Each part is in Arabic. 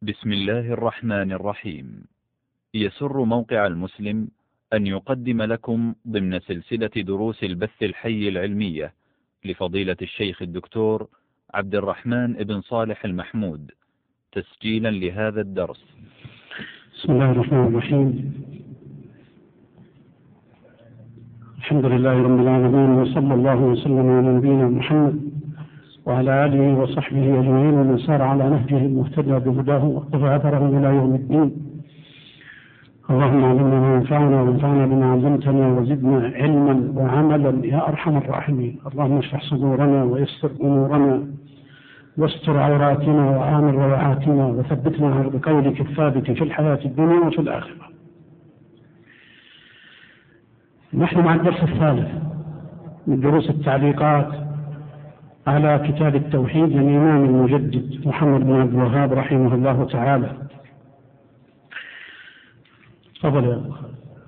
بسم الله الرحمن الرحيم. يسر موقع المسلم أن يقدم لكم ضمن سلسلة دروس البث الحي العلمية لفضيلة الشيخ الدكتور عبد الرحمن بن صالح المحمود تسجيلا لهذا الدرس. بسم الله الرحمن الرحيم. الحمد لله رب العالمين، وصلى الله وسلم على نبينا محمد وعلى آله وصحبه أجمعين ومن سار على نهجه المهتدى بهداه واقتفى أثره إلى يوم الدين. اللهم علمنا ما ينفعنا وانفعنا بما علمتنا وزدنا علما وعملا يا أرحم الراحمين. اللهم اشرح صدورنا ويسر أمورنا واستر عوراتنا وآمن روعاتنا وثبتنا على بقولك الثابت في الحياة الدنيا وفي الآخرة. نحن مع الدرس الثالث من دروس التعليقات على كتاب التوحيد للإمام المجدد محمد بن عبد الوهاب رحمه الله تعالى. تفضل يا أخي.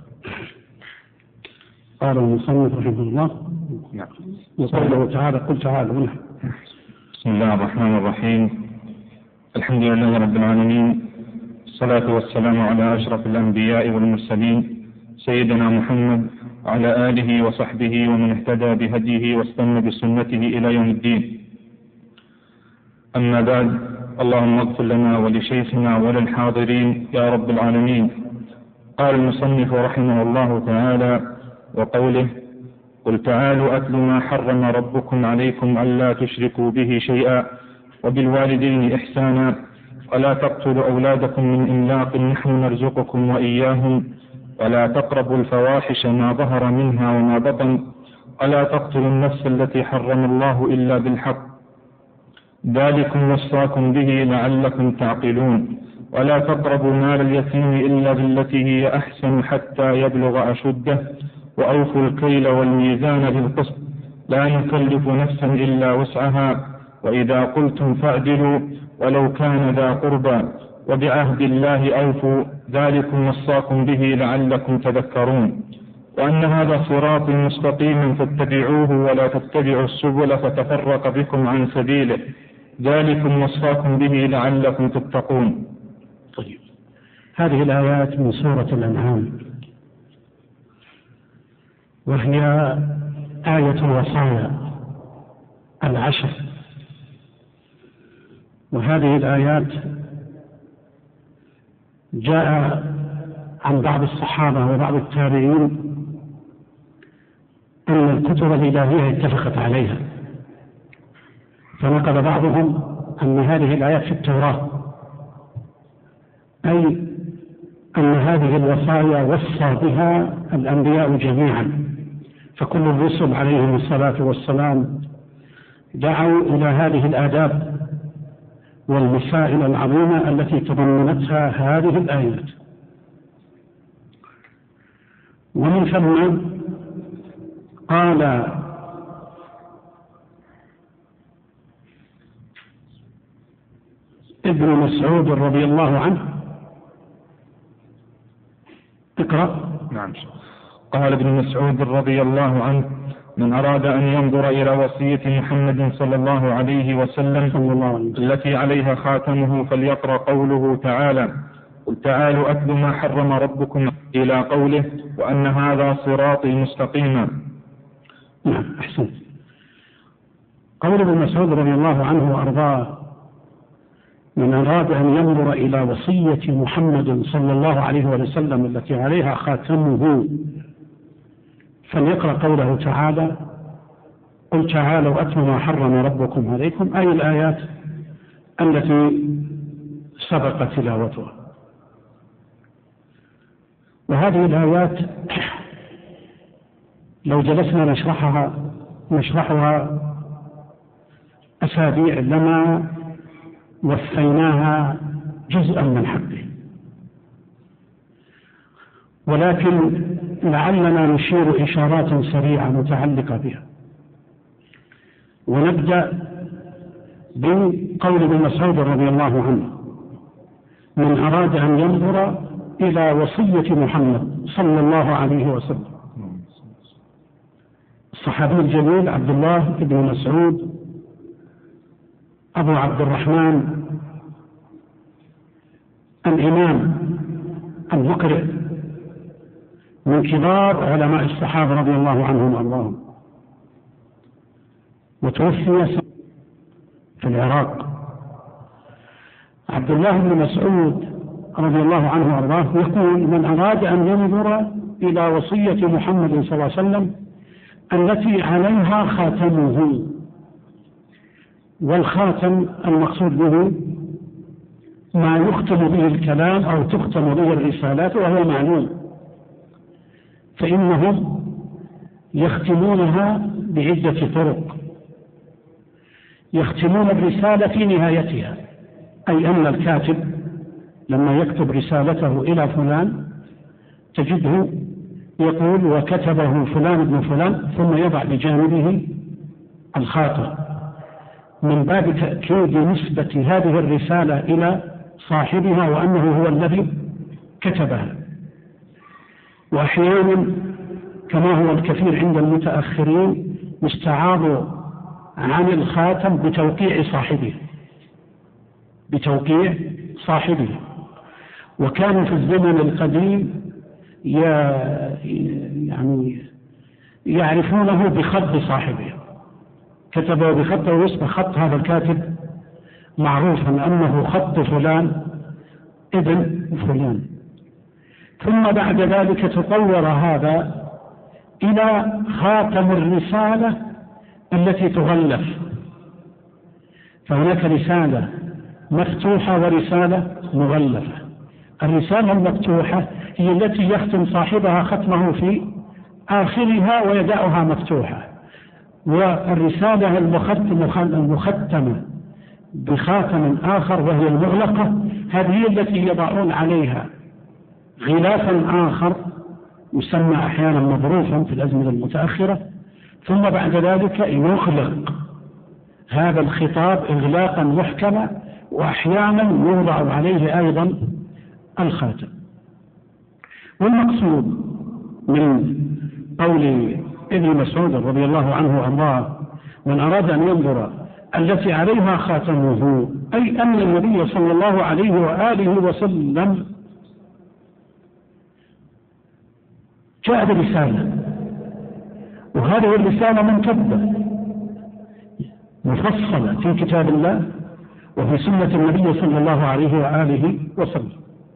قال المصنف رحمه الله وقوله تعالى قل تعالوا. بسم الله الرحمن الرحيم. الحمد لله رب العالمين، الصلاة والسلام على أشرف الأنبياء والمرسلين سيدنا محمد وعلى آله وصحبه ومن اهتدى بهديه واستنى بسنته إلى يوم الدين. أما بعد، اللهم اغفر لنا ولشيخنا وللحاضرين يا رب العالمين. قال المصنف رحمه الله تعالى وقوله قل تعالوا أتل ما حرم ربكم عليكم ألا تشركوا به شيئا وبالوالدين إحسانا ولا تقتلوا أولادكم من إملاق نحن نرزقكم وإياهم ولا تقربوا الفواحش ما ظهر منها وما بطن ولا تقتلوا النفس التي حرم الله إلا بالحق ذلكم وصاكم به لعلكم تعقلون ولا تقربوا مال اليتيم إلا بالتي هي أحسن حتى يبلغ أشده وأوفوا الكيل والميزان بالقسط لا نكلف نفسا إلا وسعها وإذا قلتم فاعدلوا ولو كان ذا قربى وبعهد الله أوفوا ذلكم وصاكم به لعلكم تذكرون وأن هذا صراط مستقيم فاتبعوه ولا تتبعوا السبل فتفرق بكم عن سبيله ذلكم وصاكم به لعلكم تتقون. طيب، هذه الآيات من سورة الأنعام، وهي آية الوصايا العشر. وهذه الآيات جاء عن بعض الصحابة وبعض التابعين أن الكتب الإلهية اتفقت عليها، فنقل بعضهم أن هذه الآيات في التوراة، أي أن هذه الوصايا وصى بها الأنبياء جميعا، فكل الرسل عليهم الصلاة والسلام دعوا إلى هذه الآداب والمسائل العظيمة التي تضمنتها هذه الآيات. ومن ثم قال ابن مسعود رضي الله عنه، اقرأ. نعم. قال ابن مسعود رضي الله عنه من أراد أن ينظر إلى وصية محمد صلى الله عليه وسلم التي عليها خاتمه فليقرأ قوله تعالى قل تعالوا أتل ما حرم ربكم إلى قوله وأن هذا صراطي مستقيما. نعم، أحسن. قول ابن مسعود رضي الله عنه وأرضاه من أراد أن ينظر إلى وصية محمد صلى الله عليه وسلم التي عليها خاتمه فليقرأ قوله تعالى قل تعالوا أتل ما حرم ربكم عليكم، أي الآيات التي سبق تلاوتها. وهذه الآيات لو جلسنا نشرحها أسابيع لما وفيناها جزءا من حقه، ولكن لعلنا نشير إشارات سريعة متعلقة بها. ونبدأ بقول ابن مسعود رضي الله عنه من أراد أن ينظر إلى وصية محمد صلى الله عليه وسلم. الصحابي الجليل عبد الله بن مسعود أبو عبد الرحمن الإمام المقرئ من كبار علماء الصحابة رضي الله عنهم وأرضاهم، وتوفي في العراق. عبد الله بن مسعود رضي الله عنه وأرضاه يقول: من أراد أن ينظر إلى وصية محمد صلى الله عليه وسلم التي عليها خاتمه، والخاتم المقصود به ما يختم به الكلام أو تختم به الرسالات، وهو معلوم، فإنهم يختمونها بعدة طرق. يختمون الرسالة في نهايتها، أي أن الكاتب لما يكتب رسالته إلى فلان تجده يقول: وكتبه فلان ابن فلان، ثم يضع بجانبه الخاتم، من باب تأكيد نسبة هذه الرسالة إلى صاحبها وأنه هو الذي كتبها. وأحيانا كما هو الكثير عند المتأخرين يستعاض عن الخاتم بتوقيع صاحبه، وكانوا في الزمن القديم يعني يعرفونه بخط صاحبه، كتبه بخطه ويصبح خط هذا الكاتب معروفا أنه خط فلان ابن فلان. ثم بعد ذلك تطور هذا إلى خاتم الرسالة التي تغلف، فهناك رسالة مفتوحة ورسالة مغلفة. الرسالة المفتوحة هي التي يختم صاحبها ختمه في آخرها ويدعها مفتوحة، والرسالة المختمة بخاتم آخر وهي المغلقة، هذه التي يضعون عليها غلافا آخر يسمى أحيانا مظروفا في الأزمنة المتأخرة، ثم بعد ذلك يغلق هذا الخطاب إغلاقا محكما، وأحيانا يوضع عليه أيضا الخاتم. والمقصود من قول ابن مسعود رضي الله عنه وأرضاه: من أراد أن ينظر التي عليها خاتمه، أي أن النبي صلى الله عليه وآله وسلم جاء برسالة، وهذه الرسالة منتبة مفصلة في كتاب الله وفي سنة النبي صلى الله عليه وآله وسلم،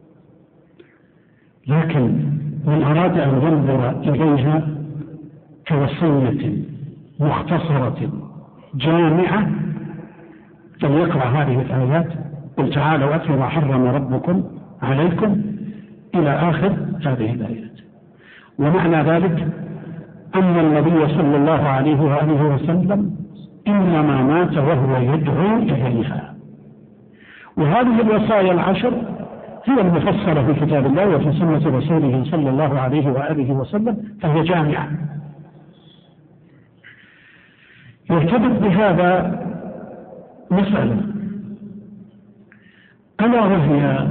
لكن من أراد أن ينظر إليها كوصية مختصرة جامعة فليقرأ هذه الآيات: قل تعالوا أتلوا ما حرم ربكم عليكم إلى آخر هذه الآيات. ومعنى ذلك أن النبي صلى الله عليه وآله وسلم إنما مات وهو يدعو إليها. وهذه الوصايا العشر هي المفصلة في كتاب الله وفي سنة رسوله صلى الله عليه وآله وسلم، فهي جامعة. يرتبط بهذا مسألة، ألا وهي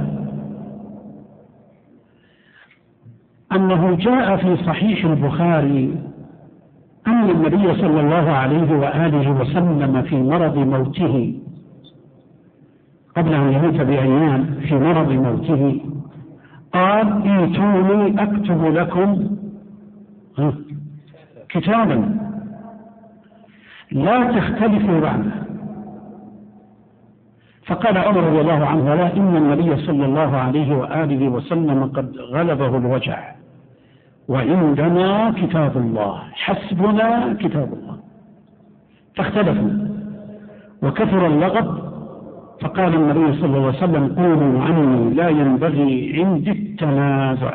أنه جاء في صحيح البخاري أن النبي صلى الله عليه وآله وسلم في مرض موته، قبل أن يموت بأيام في مرض موته، قال: ائتوني أكتب لكم كتابا لا تختلفوا بعده. فقال عمر رضي الله عنه: لا، إن النبي صلى الله عليه وآله وسلم قد غلبه الوجع، وعندنا كتاب الله، حسبنا كتاب الله. فاختلفوا وكثر اللغط، فقال النبي صلى الله عليه وسلم: قولوا عني لا ينبغي عندي التنازع.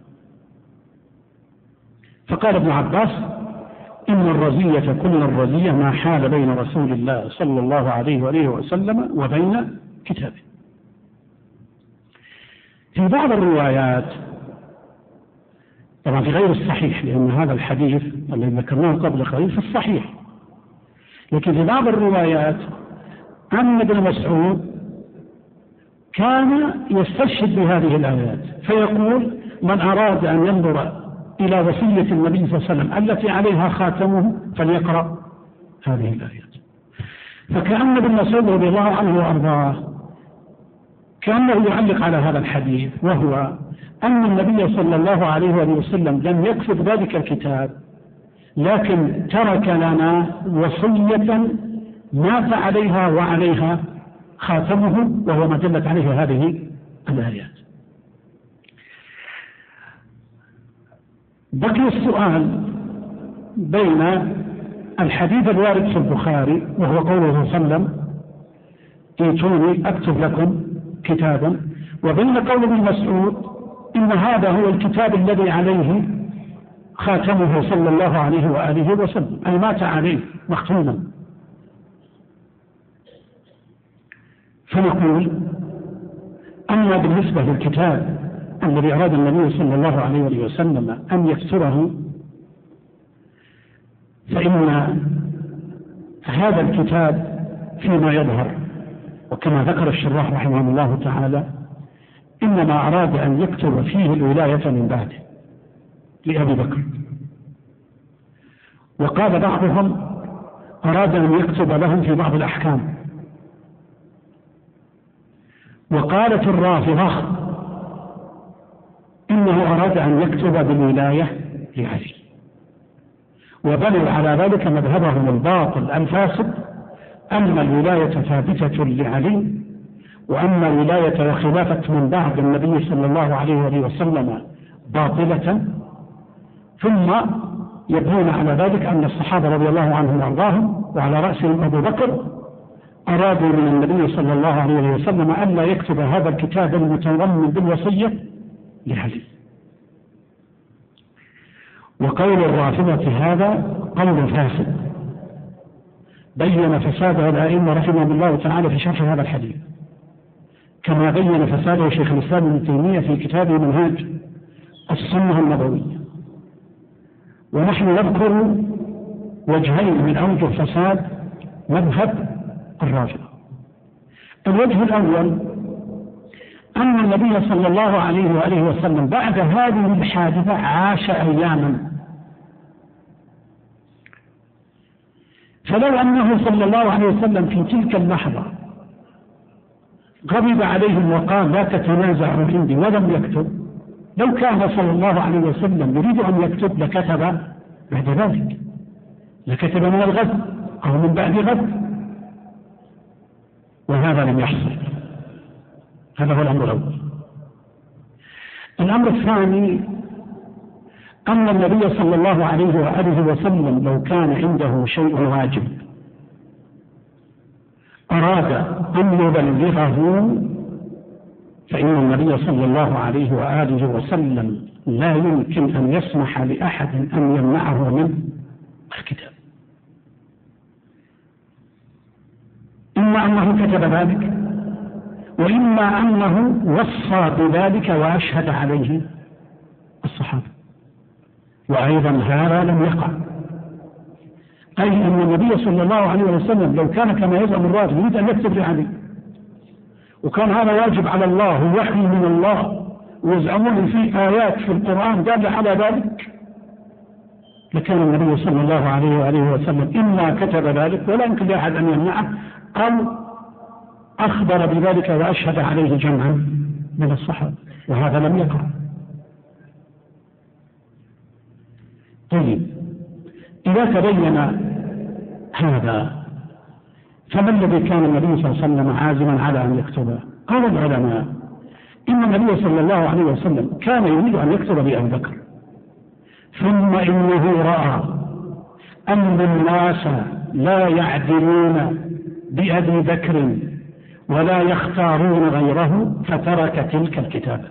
فقال ابن عباس: إن الرزية كل الرزية ما حال بين رسول الله صلى الله عليه وآله وسلم وبين كتابه. في بعض الروايات، طبعا في غير الصحيح لأن هذا الحديث الذي ذكرناه قبل قليل في الصحيح، لكن في بعض الروايات أن ابن مسعود كان يستشهد بهذه الآيات فيقول: من أراد أن ينظر إلى وصية النبي صلى الله عليه وسلم التي عليها خاتمه فليقرأ هذه الآيات. فكأن ابن مسعود رضي الله عنه وأرضاه كأنه يعلق على هذا الحديث، وهو أن النبي صلى الله عليه وسلم لم يكتب ذلك الكتاب، لكن ترك لنا وصية مات عليها وعليها خاتمه، وهو ما دلت عليه هذه الآيات. بقي السؤال بين الحديث الوارد في البخاري وهو قوله صلى الله عليه وسلم ائتوني أكتب لكم كتابا، وبين قول ابن مسعود إن هذا هو الكتاب الذي عليه خاتمه صلى الله عليه وآله وسلم، أي مات عليه مختوما. فنقول أما بالنسبة للكتاب الذي أراد النبي صلى الله عليه وسلم أن يكتبه، فإن هذا الكتاب فيما يظهر وكما ذكر الشراح رحمه الله تعالى إنما أراد أن يكتب فيه الولاية من بعده لأبي بكر، وقال بعضهم أراد أن يكتب لهم في بعض الأحكام، وقالت الرافضة إنه أراد أن يكتب بالولاية لعلي، وبنوا على ذلك مذهبهم الباطل الفاسد أن الولاية ثابتة لعلي، وأن الولاية وخلافة من بعد النبي صلى الله عليه وسلم باطلة، ثم يبنون على ذلك أن الصحابة رضي الله عنهم وأرضاهم وعلى رأسهم أبو بكر أرادوا من النبي صلى الله عليه وسلم أن لا يكتب هذا الكتاب المتضمن بالوصية لعلي. وقول الرافضة هذا قول فاسد بين فساده الأئمة رحمهم الله تعالى في شرح هذا الحديث، كما بين فساده شيخ الإسلام ابن تيمية في كتابه منهاج السنة النبوية. ونحن نذكر وجهين من أوجه فساد مذهب الرافضة. الوجه الأول أن النبي صلى الله عليه وآله وسلم بعد هذه الحادثة عاش أياما، فلو أنه صلى الله عليه وسلم في تلك اللحظة غضب عليهم وقال لا تتنازعوا عندي ولم يكتب، لو كان صلى الله عليه وسلم يريد أن يكتب لكتب بعد ذلك، لكتب من الغد أو من بعد غد، وهذا لم يحصل. هذا هو الأمر الأول. الأمر الثاني أن النبي صلى الله عليه وآله وسلم لو كان عنده شيء واجب أراد أن يبلغه، فإن النبي صلى الله عليه وآله وسلم لا يمكن أن يسمح لأحد أن يمنعه من الكتاب، إما أنه كتب ذلك وإما أنه وصى بذلك وأشهد عليه الصحابة، وأيضا هذا لم يقع. أي أن النبي صلى الله عليه وسلم لو كان كما يزعم الرافضة يريد أن يكتب لعلي، وكان هذا واجب على الله وحي من الله، ويزعمون في آيات في القرآن دالة على ذلك، لكان النبي صلى الله عليه وآله وسلم إما كتب ذلك ولا يمكن لأحد أن يمنعه، أو أخبر بذلك وأشهد عليه جمعا من الصحابة، وهذا لم يقع. طيب، إذا تبين هذا فما الذي كان النبي صلى الله عليه وسلم عازما على أن يكتبه؟ قال العلماء إن النبي صلى الله عليه وسلم كان يريد أن يكتب بأبي بكر، ثم إنه رأى أن الناس لا يعدلون بأبي بكر ولا يختارون غيره، فترك تلك الكتابة،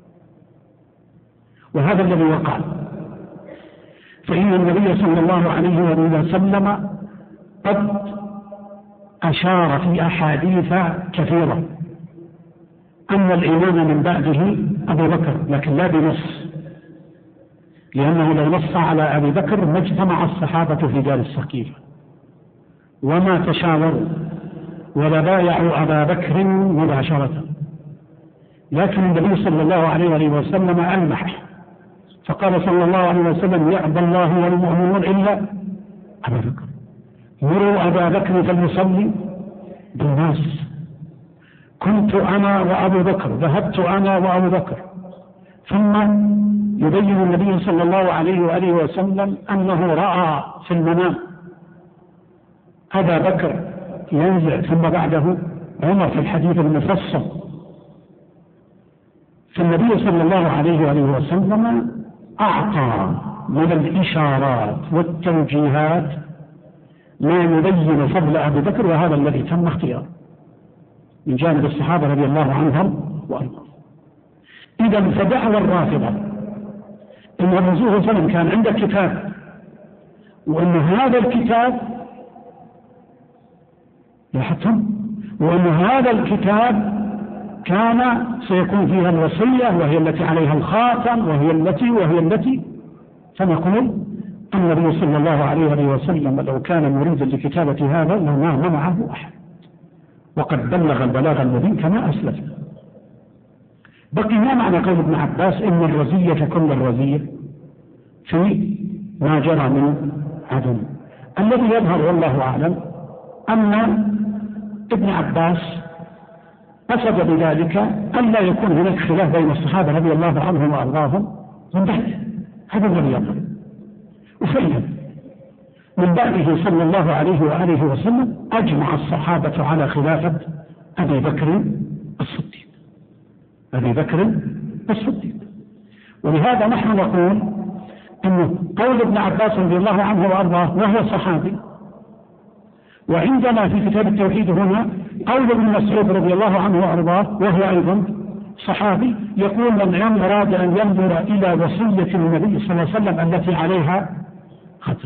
وهذا الذي وقع. فإن النبي صلى الله عليه وسلم قد أشار في أحاديث كثيرة أن الإمام من بعده أبو بكر، لكن لا بنص، لأنه لو نص على أبي بكر ما اجتمع الصحابة في دار السقيفة وما تشاوروا ولا بايعوا أبا بكر مباشرة، لكن النبي صلى الله عليه وسلم ألمح فقال صلى الله عليه وسلم يأبى الله والمؤمنون إلا أبا بكر، مروا أبا بكر فليصلي بالناس، كنت أنا وأبو بكر، ذهبت أنا وأبو بكر. ثم يبين النبي صلى الله عليه وآله وسلم أنه رأى في المنام أبا بكر ينزع، ثم بعده عمر في الحديث المفصل. فالنبي صلى الله عليه وآله وسلم أعطى من الإشارات والتوجيهات ما يبين فضل أبي بكر، وهذا الذي تم اختياره من جانب الصحابة رضي الله عنهم وأرضاهم. إذا فدعوى الرافضة إن الرسول صلى الله عليه وسلم كان عنده كتاب، وأن هذا الكتاب لاحظتم، وأن هذا الكتاب كان سيكون فيها الوصية وهي التي عليها الخاتم وهي التي فنقول النبي صلى الله عليه وسلم لو كان مريدا لكتابة هذا لما منعه أحد، وقد بلغ البلاغ المبين كما أسلفنا. بقي ما معنى قول ابن عباس إن الرزية كل الرزية في ما جرى من عدم؟ الذي يظهر والله أعلم أن ابن عباس قصد بذلك أن لا يكون هناك خلاف بين الصحابة رضي الله عنهم وأرضاهم من بعده، هذا الذي يظهر. وفعلا من بعده صلى الله عليه وآله وسلم أجمع الصحابة على خلافة أبي بكر الصديق. ولهذا نحن نقول أن قول ابن عباس رضي الله عنه وأرضاه وهو صحابي، وعندنا في كتاب التوحيد هنا قول ابن مسعود رضي الله عنه وأرضاه وهو أيضا صحابي، يقول من أراد أن ينظر إلى وصية النبي صلى الله عليه وسلم التي عليها ختم.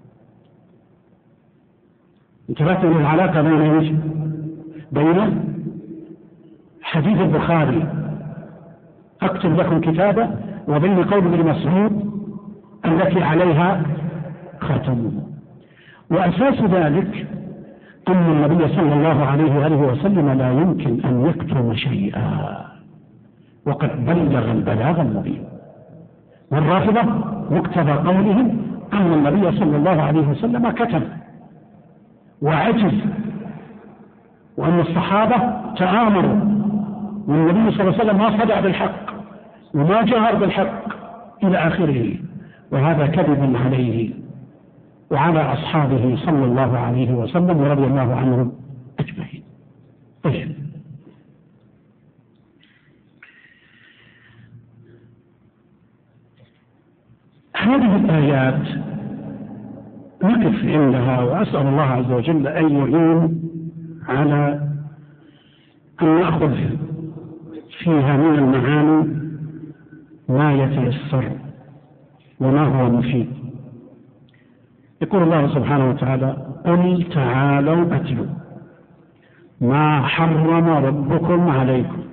انتبهتوا للعلاقة بين حديث البخاري أكتب لكم كتابة وبين قول ابن مسعود التي عليها ختم. وأساس ذلك أن النبي صلى الله عليه وآله وسلم لا يمكن أن يكتم شيئا، وقد بلغ البلاغ المبين. والرافضة مقتضى قولهم أن النبي صلى الله عليه وسلم كتم وعجز، وأن الصحابة تآمروا، والنبي صلى الله عليه وسلم ما صدع بالحق وما جهر بالحق إلى آخره، وهذا كذب عليه وعلى أصحابه صلى الله عليه وسلم ورضي الله عنهم أجمعين. طيب، هذه الآيات نقف عندها، وأسأل الله عز وجل أن يعين على أن نأخذ فيها من المعاني ما يتيسر وما هو مفيد. يقول الله سبحانه وتعالى: قل تعالوا أتلوا ما حرم ربكم عليكم.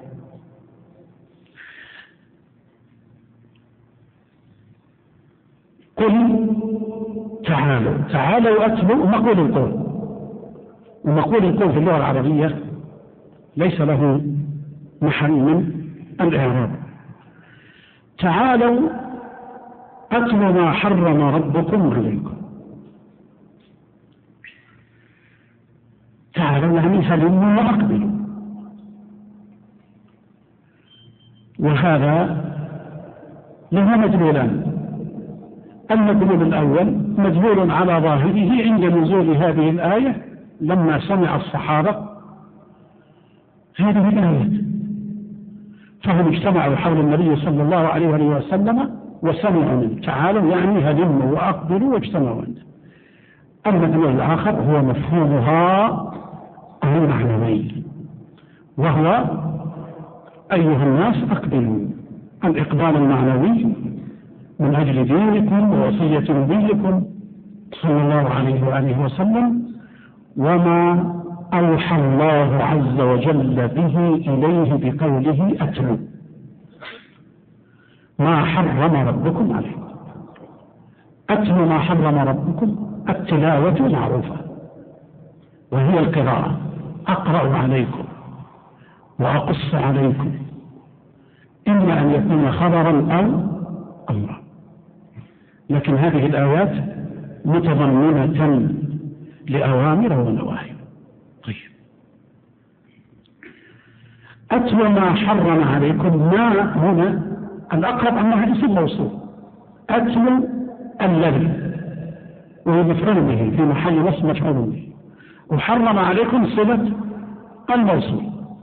قل تعالوا أتلوا مقول القول، ومقول القول في اللغة العربية ليس له محل من الإعراب. تعالوا أتلوا ما حرم ربكم عليكم. تعالوا يعني هلموا وأقبلوا، وهذا له مدلولان. المدلول الأول مدلول على ظاهره عند نزول هذه الآية، لما سمع الصحابة هذه الآيات فهم اجتمعوا حول النبي صلى الله عليه وسلم وسمعوا منه تعالوا يعني هلموا وأقبلوا واجتمعوا عنده. المدلول الآخر هو مفهومها المعنوي، وهو أيها الناس أقبلوا، الإقبال المعنوي من أجل دينكم ووصية نبيكم صلى الله عليه وآله وسلم، وما أوحى الله عز وجل به إليه بقوله أتلوا ما حرم ربكم عليكم. أتلوا ما حرم ربكم، التلاوة معروفة وهي القراءة، أقرأ عليكم وأقص عليكم، إما أن يكون خبرا أو أمرا. لكن هذه الآيات متضمنة لأوامر ونواهي. طيب، أتلو ما حرم عليكم، ما هنا الأقرب أنها اسم موصول، أتلو الذي وهو مفعول به في محل نصب مفعول به، وحرم عليكم صلة الموصول.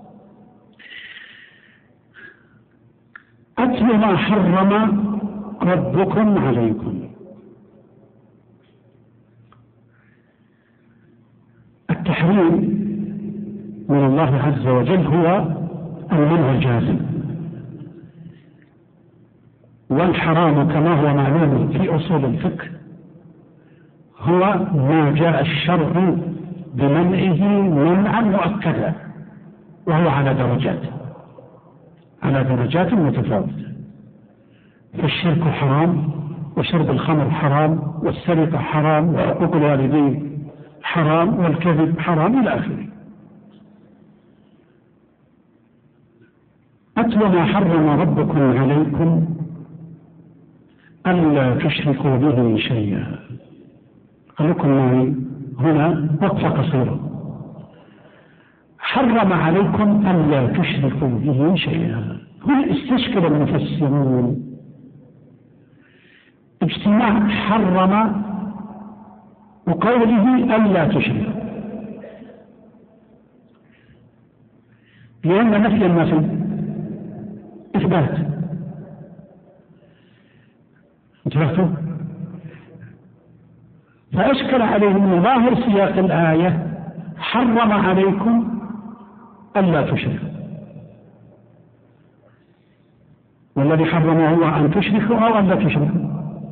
أتلو ما حرم ربكم عليكم. التحريم من الله عز وجل هو المنع الجازم، والحرام كما هو معلوم في أصول الفقه هو ما جاء الشرع بمنعه منعا مؤكدا، وهو على درجات متفاوتة. فالشرك حرام، وشرب الخمر حرام، والسرقة حرام، وحقوق الوالدين حرام، والكذب حرام إلى آخره. أتل ما حرم ربكم عليكم ألا تشركوا به شيئا. خليكم معي هنا وقفة قصيرة. حرم عليكم ألا تشركوا به شيئا. هنا استشكل المفسرون اجتماع حرم وقوله ألا تشركوا، لأن نفي النفي إثبات. انتبهتوا؟ فأشكل عليهم ظاهر سياق الآية حرم عليكم ألا تشركوا، والذي حرمه هو أن تشركوا أو أن لا تشركوا؟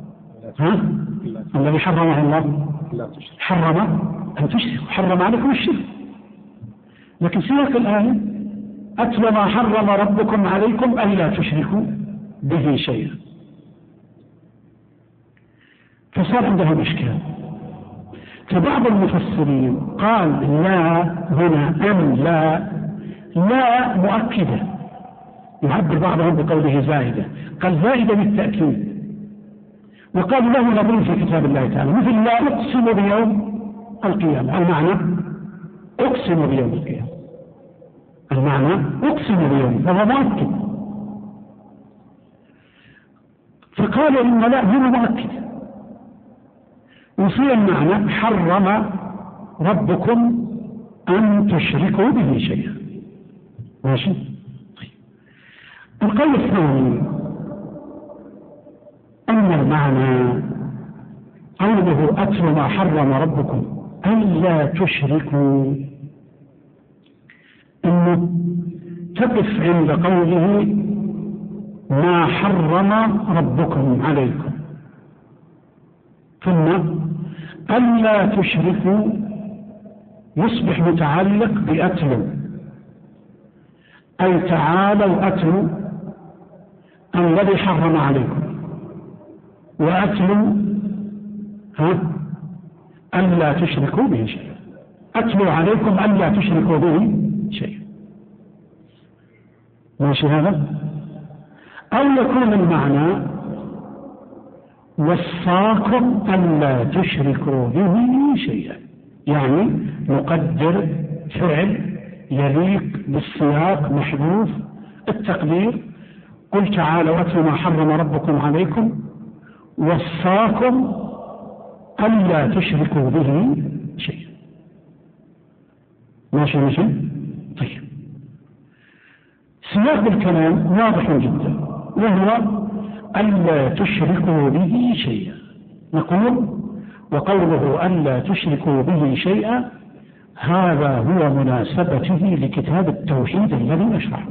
الذي حرمه الله حرم أن تشركوا، حرم عليكم الشرك. لكن سياق الآية أتل ما حرم ربكم عليكم ألا تشركوا به شيئا، فصار عندهم إشكال. فبعض المفسرين قال لا هنا أم لا مؤكدة، يعبر بعضهم بقوله زائدة، قال زائدة بالتأكيد، وقال له نظير في كتاب الله تعالى مثل لا أقسم بيوم القيامة. المعنى أقسم بيوم القيامة، المعنى أقسم بيوم، فهو مؤكد. فقالوا إن لا هنا مؤكد، وفي المعنى حرم ربكم أن تشركوا به شيئا. ماشي؟ طيب. القول الثاني أن المعنى قوله أتل ما حرم ربكم ألا تشركوا، أنه تقف عند قوله ما حرم ربكم عليكم، ثم ألا تشركوا يصبح متعلق بأتلوا، أي تعالوا أتلوا الذي حرم عليكم، وأتلوا ألا تشركوا به شيئا، أتلوا عليكم ألا تشركوا به شيئا. ماشي هذا؟ أو يكون المعنى وصاكم ألا تشركوا به شيئا، يعني نقدر فعل يليق بالسياق محذوف التقدير، قل تعالوا أتلوا ما حرم ربكم عليكم وصاكم ألا تشركوا به شيئا. ماشي؟ طيب. سياق الكلام واضح جدا، وهو ألا تشركوا به شيئا. نقول وقوله ألا تشركوا به شيئا هذا هو مناسبته لكتاب التوحيد الذي نشرحه.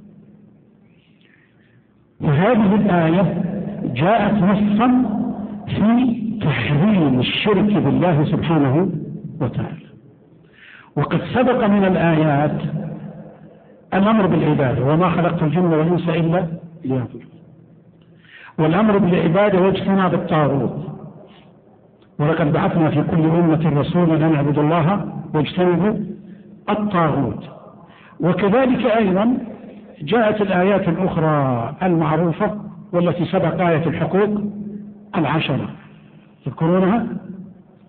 وهذه الآية جاءت نصا في تحريم الشرك بالله سبحانه وتعالى، وقد سبق من الآيات الأمر بالعبادة وما خلقت الجن والإنس إلا ليعبدون، والأمر بالعبادة واجتناب الطاغوت، ولقد بعثنا في كل أمة رسولا أن اعبدوا الله واجتنبوا الطاغوت. وكذلك أيضا جاءت الآيات الأخرى المعروفة والتي سبق آية الحقوق العشرة، تذكرونها؟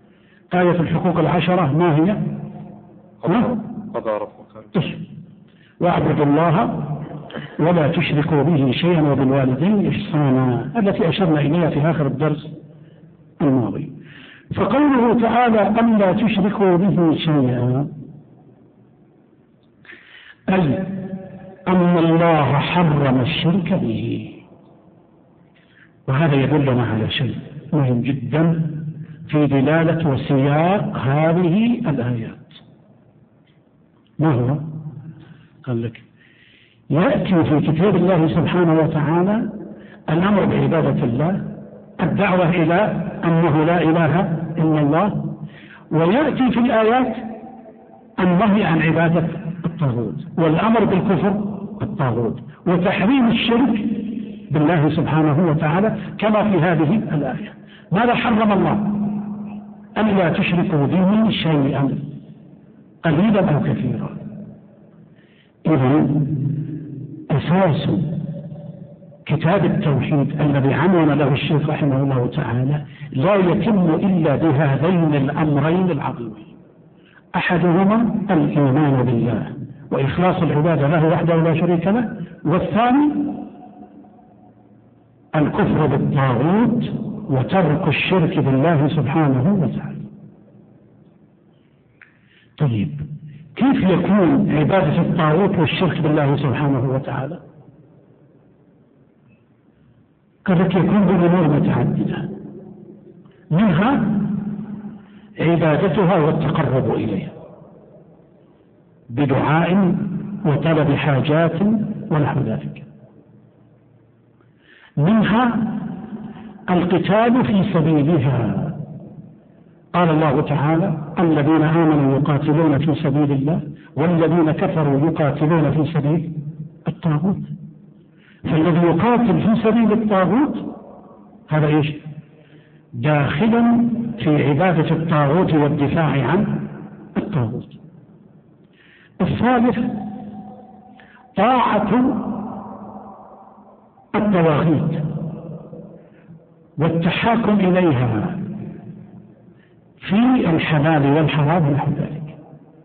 آية الحقوق العشرة ما هي؟ قضى ربك واعبدوا الله ولا تشركوا به شيئا وبالوالدين إحسانا التي أشرنا إليها في آخر الدرس الماضي. فقوله تعالى ألا تشركوا به شيئا أي أن الله حرم الشرك به، وهذا يدلنا على شيء مهم جدا في دلالة وسياق هذه الآيات. ما هو؟ قال لك يأتي في كتاب الله سبحانه وتعالى الأمر بعبادة الله، الدعوة إلى أنه لا إله إلا الله، ويأتي في الآيات النهي عن عبادة الطاغوت والأمر بالكفر الطاغوت وتحريم الشرك بالله سبحانه وتعالى كما في هذه الآية. ماذا حرم الله؟ ألا تشركوا به شيئا قليلا أو كثيرا. إذن أساس كتاب التوحيد الذي عنون له الشيخ رحمه الله تعالى لا يتم إلا بهذين الأمرين العظيمين، أحدهما الإيمان بالله وإخلاص العبادة له وحده لا شريك له، والثاني الكفر بالطاغوت وترك الشرك بالله سبحانه وتعالى. طيب كيف يكون عبادة الطاغوت والشرك بالله سبحانه وتعالى؟ قد يكون بأمور متعددة، منها عبادتها والتقرب إليها بدعاء وطلب حاجات ونحو ذلك، منها القتال في سبيلها. قال الله تعالى الذين آمنوا يقاتلون في سبيل الله والذين كفروا يقاتلون في سبيل الطاغوت. فالذي يقاتل في سبيل الطاغوت هذا ايش؟ داخل في عبادة الطاغوت والدفاع عن الطاغوت. الثالث طاعة الطواغيت والتحاكم إليها في الحلال والحرام ونحو ذلك.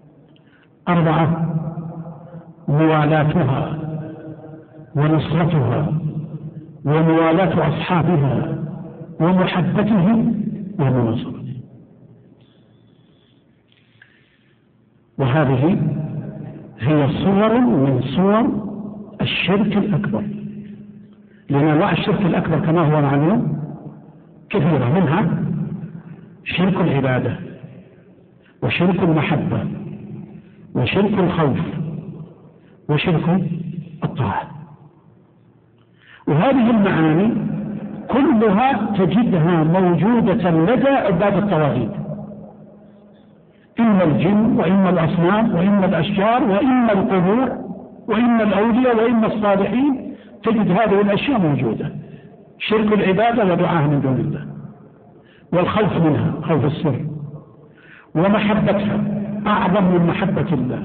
4 موالاتها ونصرتها وموالاة أصحابها ومحبتهم ومناصرتهم. وهذه هي صور من صور الشرك الأكبر، لأن أنواع الشرك الأكبر كما هو معلوم كثيرة، منها شرك العبادة وشرك المحبة وشرك الخوف وشرك الطاعة. وهذه المعاني كلها تجدها موجودة لدى عباد الطواغيت، إما الجن وإما الأصنام وإما الأشجار وإما القبور وإما الأولياء وإما الصالحين، تجد هذه الأشياء موجودة. شرك العبادة ودعاها من دون الله، والخوف منها خوف السر، ومحبتها أعظم من محبة الله.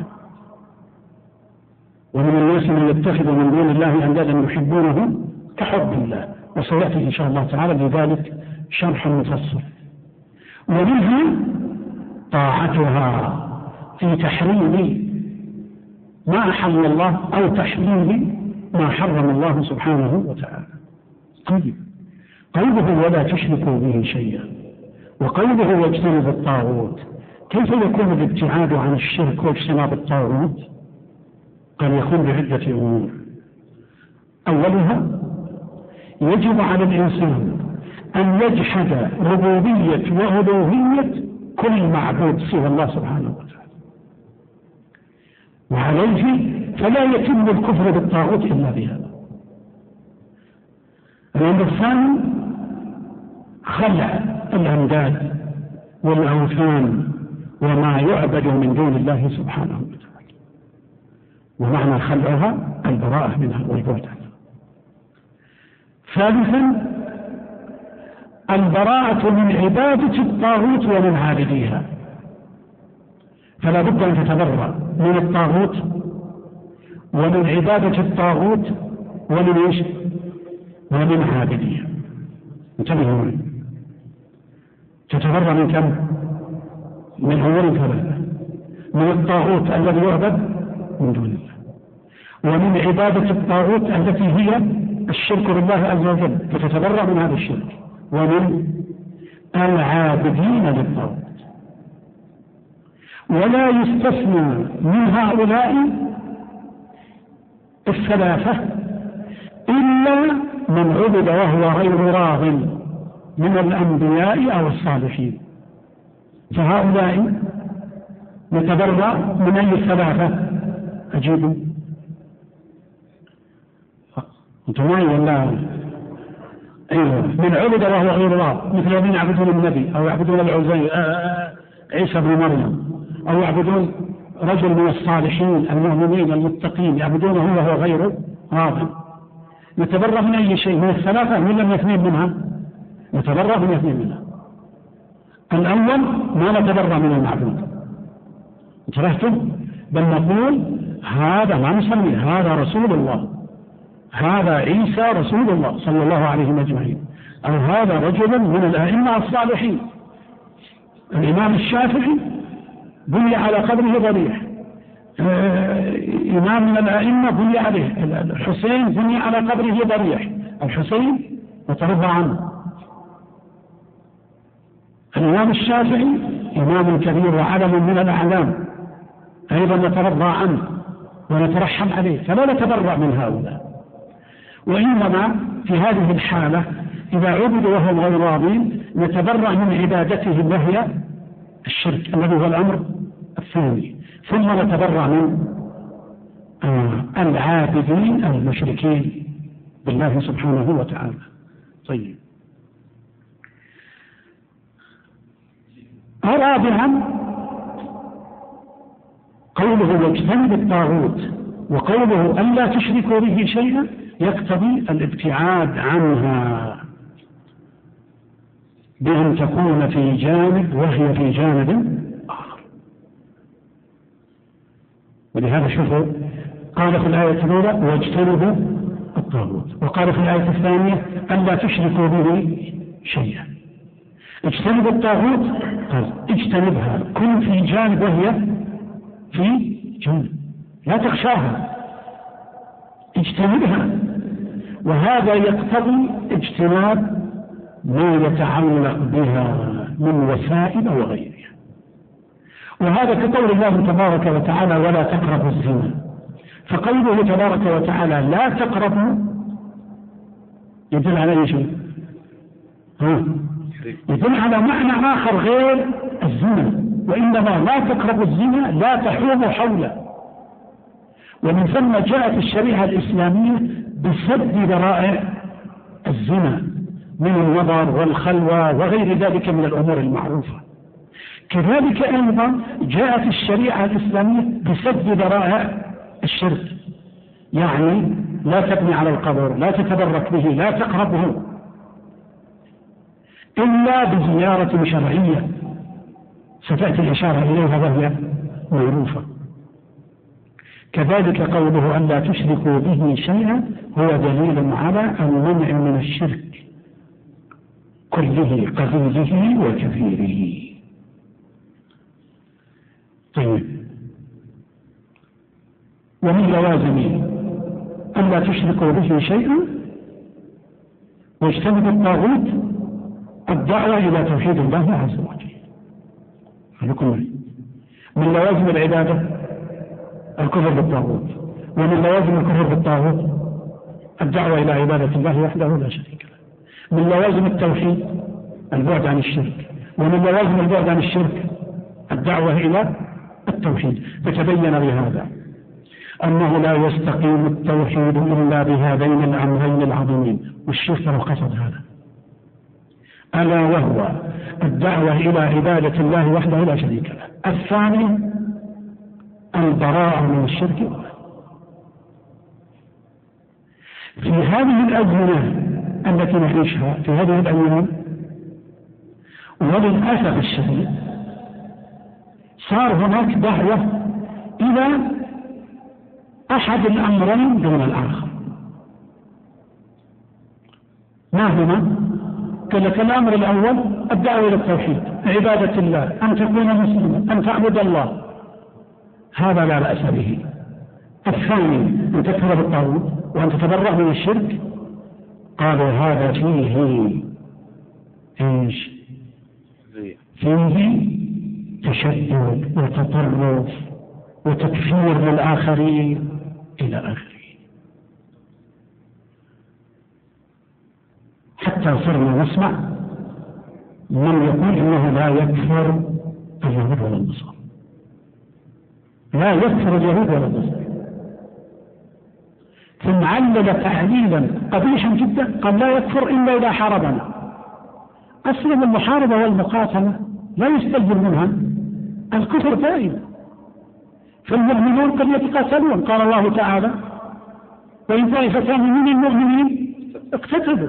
ومن الناس من يتخذ من دون الله أندادا يحبونه كحب الله، وسيأتي إن شاء الله تعالى لذلك شرح مفصل. ومنها طاعتها في تحريم ما أحل الله أو تحليل ما حرم الله سبحانه وتعالى. طيب قوله ولا تشركوا به شيئا وقوله واجتنبوا الطاغوت، كيف يكون الابتعاد عن الشرك واجتناب الطاغوت؟ قد يكون بعدة أمور. أولها يجب على الإنسان أن يجحد ربوبية وألوهية كل معبود سوى الله سبحانه وتعالى، وعليه فلا يتم الكفر بالطاغوت إلا بهذا. الأمر الثاني خلع الأنداد والأوثان وما يعبد من دون الله سبحانه وتعالى، ومعنى خلعها البراءة منها والبعد عنها. ثالثا البراءة من عبادة الطاغوت ومن عابديها، فلا بد أن تتبرأ من الطاغوت ومن عبادة الطاغوت ومن ايش؟ ومن عابديها. انتبهوا، تتبرأ من كم؟ من أمور 3: من الطاغوت الذي يعبد من دون الله، ومن عبادة الطاغوت التي هي الشرك بالله عز وجل فتتبرأ من هذا الشرك، ومن العابدين للطاغوت. ولا يستثنى من هؤلاء الثلاثة إلا من عبد وهو غير راض من الأنبياء أو الصالحين. فهؤلاء نتبرأ من أي الثلاثة؟ أجيبوا أنتم معي ولا؟ أيوة، من عبد وهو غير راض، مثل الذين يعبدون النبي أو يعبدون العزير عيسى بن مريم، أو يعبدون رجل من الصالحين المؤمنين المتقين يعبدونه وهو غير راض. نتبرأ من أي شيء من الثلاثة؟ من لم اثنين منها نتبرأ من اثنين منها. الأول ما نتبرأ من المعبود، انتبهتم؟ بل نقول هذا ما نسميه هذا رسول الله، هذا عيسى رسول الله صلى الله عليه أجمعين، أو هذا رجل من الأئمة الصالحين. الإمام الشافعي بني على قبره ضريح، إمام من الأئمة بني عليه، الحسين بني على قبره ضريح، الحسين نترضى عنه. الإمام الشافعي إمام كبير وعلم من الأعلام أيضا نترضى عنه ونترحم عليه، فلا نتبرأ من هؤلاء. وإنما في هذه الحالة إذا عبدوا وهم غير راضين نتبرأ من عبادتهم وهي الشرك الذي هو الأمر الثاني، ثم نتبرأ من العابدين المشركين بالله سبحانه وتعالى. طيب، رابعا قوله واجتنب الطاغوت، وقوله ألا تشركوا به شيئا يقتضي الابتعاد عنها بأن تكون في جانب وهي في جانب آخر. ولهذا شوفوا قال في الآية الأولى واجتنبوا الطاغوت، وقال في الآية الثانية ألا تشركوا به شيئا. اجتنبوا الطاغوت قال اجتنبها، كن في جانب وهي في جانب، لا تخشاها، اجتنبها. وهذا يقتضي اجتناب ما يتعلق بها من وسائل وغيرها. وهذا كقول الله تبارك وتعالى ولا تقربوا الزنا، فقوله تبارك وتعالى لا تقربوا يدل على ايش؟ يدل على معنى آخر غير الزنا، وإنما لا تقربوا الزنا لا تحوموا حوله. ومن ثم جاءت الشريعة الإسلامية بسد ذرائع الزنا من النظر والخلوة وغير ذلك من الأمور المعروفة. كذلك أيضا جاءت الشريعة الإسلامية بسد ذرائع الشرك، يعني لا تبني على القبر، لا تتبرك به، لا تقربه إلا بزيارة شرعية ستأتي الإشارة إليها وهي معروفة. كذلك قوله أن لا تشركوا به شيئا هو دليل على المنع من الشرك كله قليله وكثيره. طيب، ومن لوازم أن لا تشركوا به شيئا واجتنبوا الطاغوت الدعوة إلى توحيد الله عز وجل. من لوازم العبادة الكفر بالطاغوت، ومن لوازم الكفر بالطاغوت الدعوة إلى عبادة الله وحده لا شريك له. من لوازم التوحيد البعد عن الشرك، ومن لوازم البعد عن الشرك الدعوة إلى التوحيد. فتبين بهذا أنه لا يستقيم التوحيد إلا بهذين الأمرين العظيمين، والشرك لو قصد هذا، ألا وهو الدعوة إلى عبادة الله وحده لا شريك له. الثاني البراءة من الشرك. في هذه الأزمنة التي نعيشها في هذه الأيام وللأسف الشديد صار هناك دعوة إلى أحد الأمرين دون الآخر. ما هما؟ قال لك الأمر الأول الدعوة إلى التوحيد، عبادة الله، أن تكون مسلما، أن تعبد الله، هذا لا بأس به، الثاني أن تكفر بالطاغوت وأن تتبرأ من الشرك، قالوا هذا فيه ايش؟ فيه تشدد وتطرف وتكفير للآخرين إلى آخره، حتى صرنا نسمع من يقول إنه لا يكفر اليهود ولا النصارى، لا يكفر اليهود ولا النصارى، ثم علل تعليلا قبيحا جدا، قال لا يكفر إلا إذا حاربنا. أصلا المحاربة والمقاتلة لا يستلزم منها الكفر دائما، فالمؤمنون قد يتقاتلون، قال الله تعالى وإن طائفتان من المؤمنين اقتتلوا،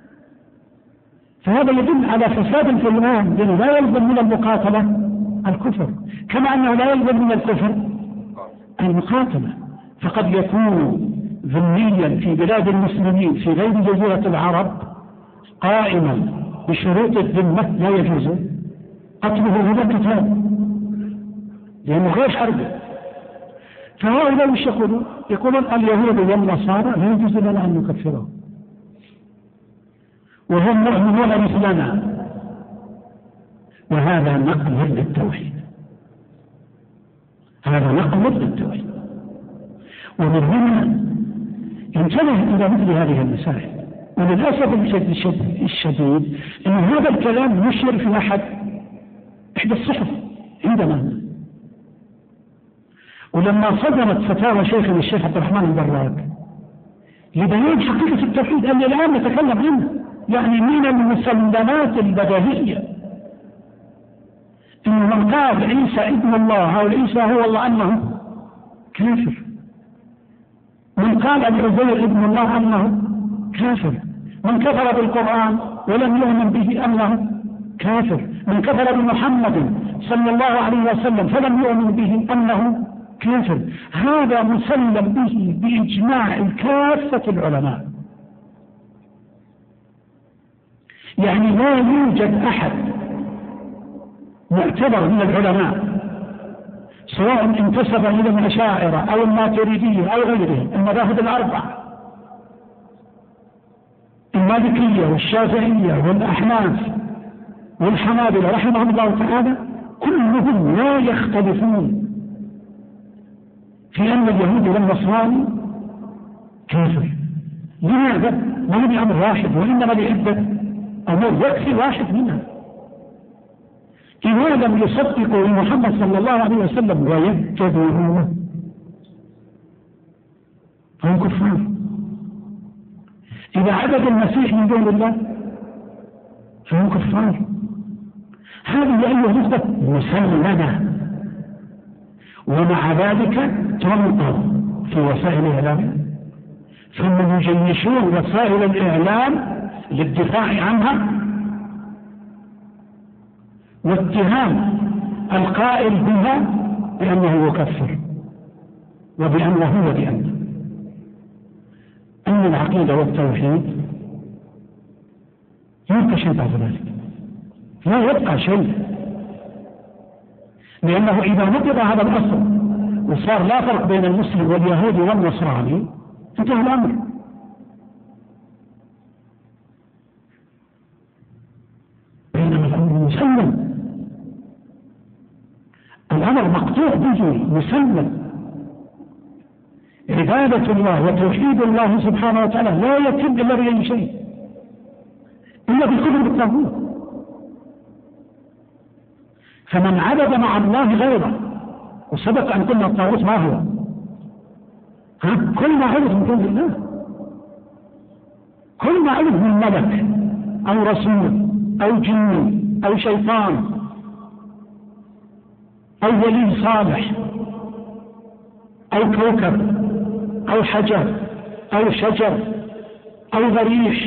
فهذا يدل على فساد في الإيمان، لأنه لا يلزم من المقاتلة الكفر، كما أنه لا يلزم من الكفر المقاتلة. فقد يكون ذميا في بلاد المسلمين في غير جزيرة العرب قائما بشروط الذمة لا يجوز قتله ولا قتاله لأنه غير حربي. فهؤلاء مش يقولون اليهود والنصارى لا يجوز لنا أن نكفرهم وهم مؤمنون مثلنا، وهذا نقل للتوحيد، هذا نقل للتوحيد. ومن هنا انتبه إلى مثل هذه المسائل، وللأسف الشديد أن هذا الكلام نشر في إحدى الصحف عندنا. ولما صدرت فتاوى شيخنا الشيخ عبد الرحمن البراك لبيان حقيقة التوحيد اللي الآن نتكلم عنه، يعني من المسلمات البديهية إن من قال عيسى ابن الله أو عيسى هو الله أنه كافر، من قال العزير ابن الله أنه كافر، من كفر بالقرآن ولم يؤمن به أنه كافر، من كفر بمحمد صلى الله عليه وسلم فلم يؤمن به أنه كافر. هذا مسلم به بإجماع كافة العلماء، يعني لا يوجد أحد معتبر من العلماء سواء انتسب إلى الأشاعرة أو الماتريدية أو غيرهم، المذاهب الأربعة المالكية والشافعية والأحناف والحنابلة رحمهم الله تعالى، كلهم لا يختلفون في أن اليهود والنصارى كافر. لماذا؟ ما هو بأمر واحد وإنما لعدة أمور يكفي واحد منها. إذا لم يصدقوا محمد صلى الله عليه وسلم ويتبعوه فهم كفار. إذا عبد المسيح من دون الله فهم كفار. هذه أيها الأخوة مسلمة، ومع ذلك تنقر في وسائل الإعلام، ثم يجيشون وسائل الإعلام للدفاع عنها واتهام القائل بها بأنه يكفر وبأنه وبأنه. أما العقيدة والتوحيد يبقى شيء بعد ذلك، لا يبقى شيء، لأنه إذا نقض هذا الأصل وصار لا فرق بين المسلم واليهودي والنصراني انتهى الأمر. بينما الأمر مسلم، الأمر مقطوع به مسلم. عبادة الله وتوحيد الله سبحانه وتعالى لا يتم إلا بأي شيء، إلا بالكفر بالطاغوت. فمن عبد مع الله غيره، وسبق أن قلنا الطاغوت ما هو؟ كل ما عبد من دون الله، كل ما عبد من ملك أو رسول أو جن أو شيطان أو ولي صالح أو كوكب أو حجر أو شجر أو ضريح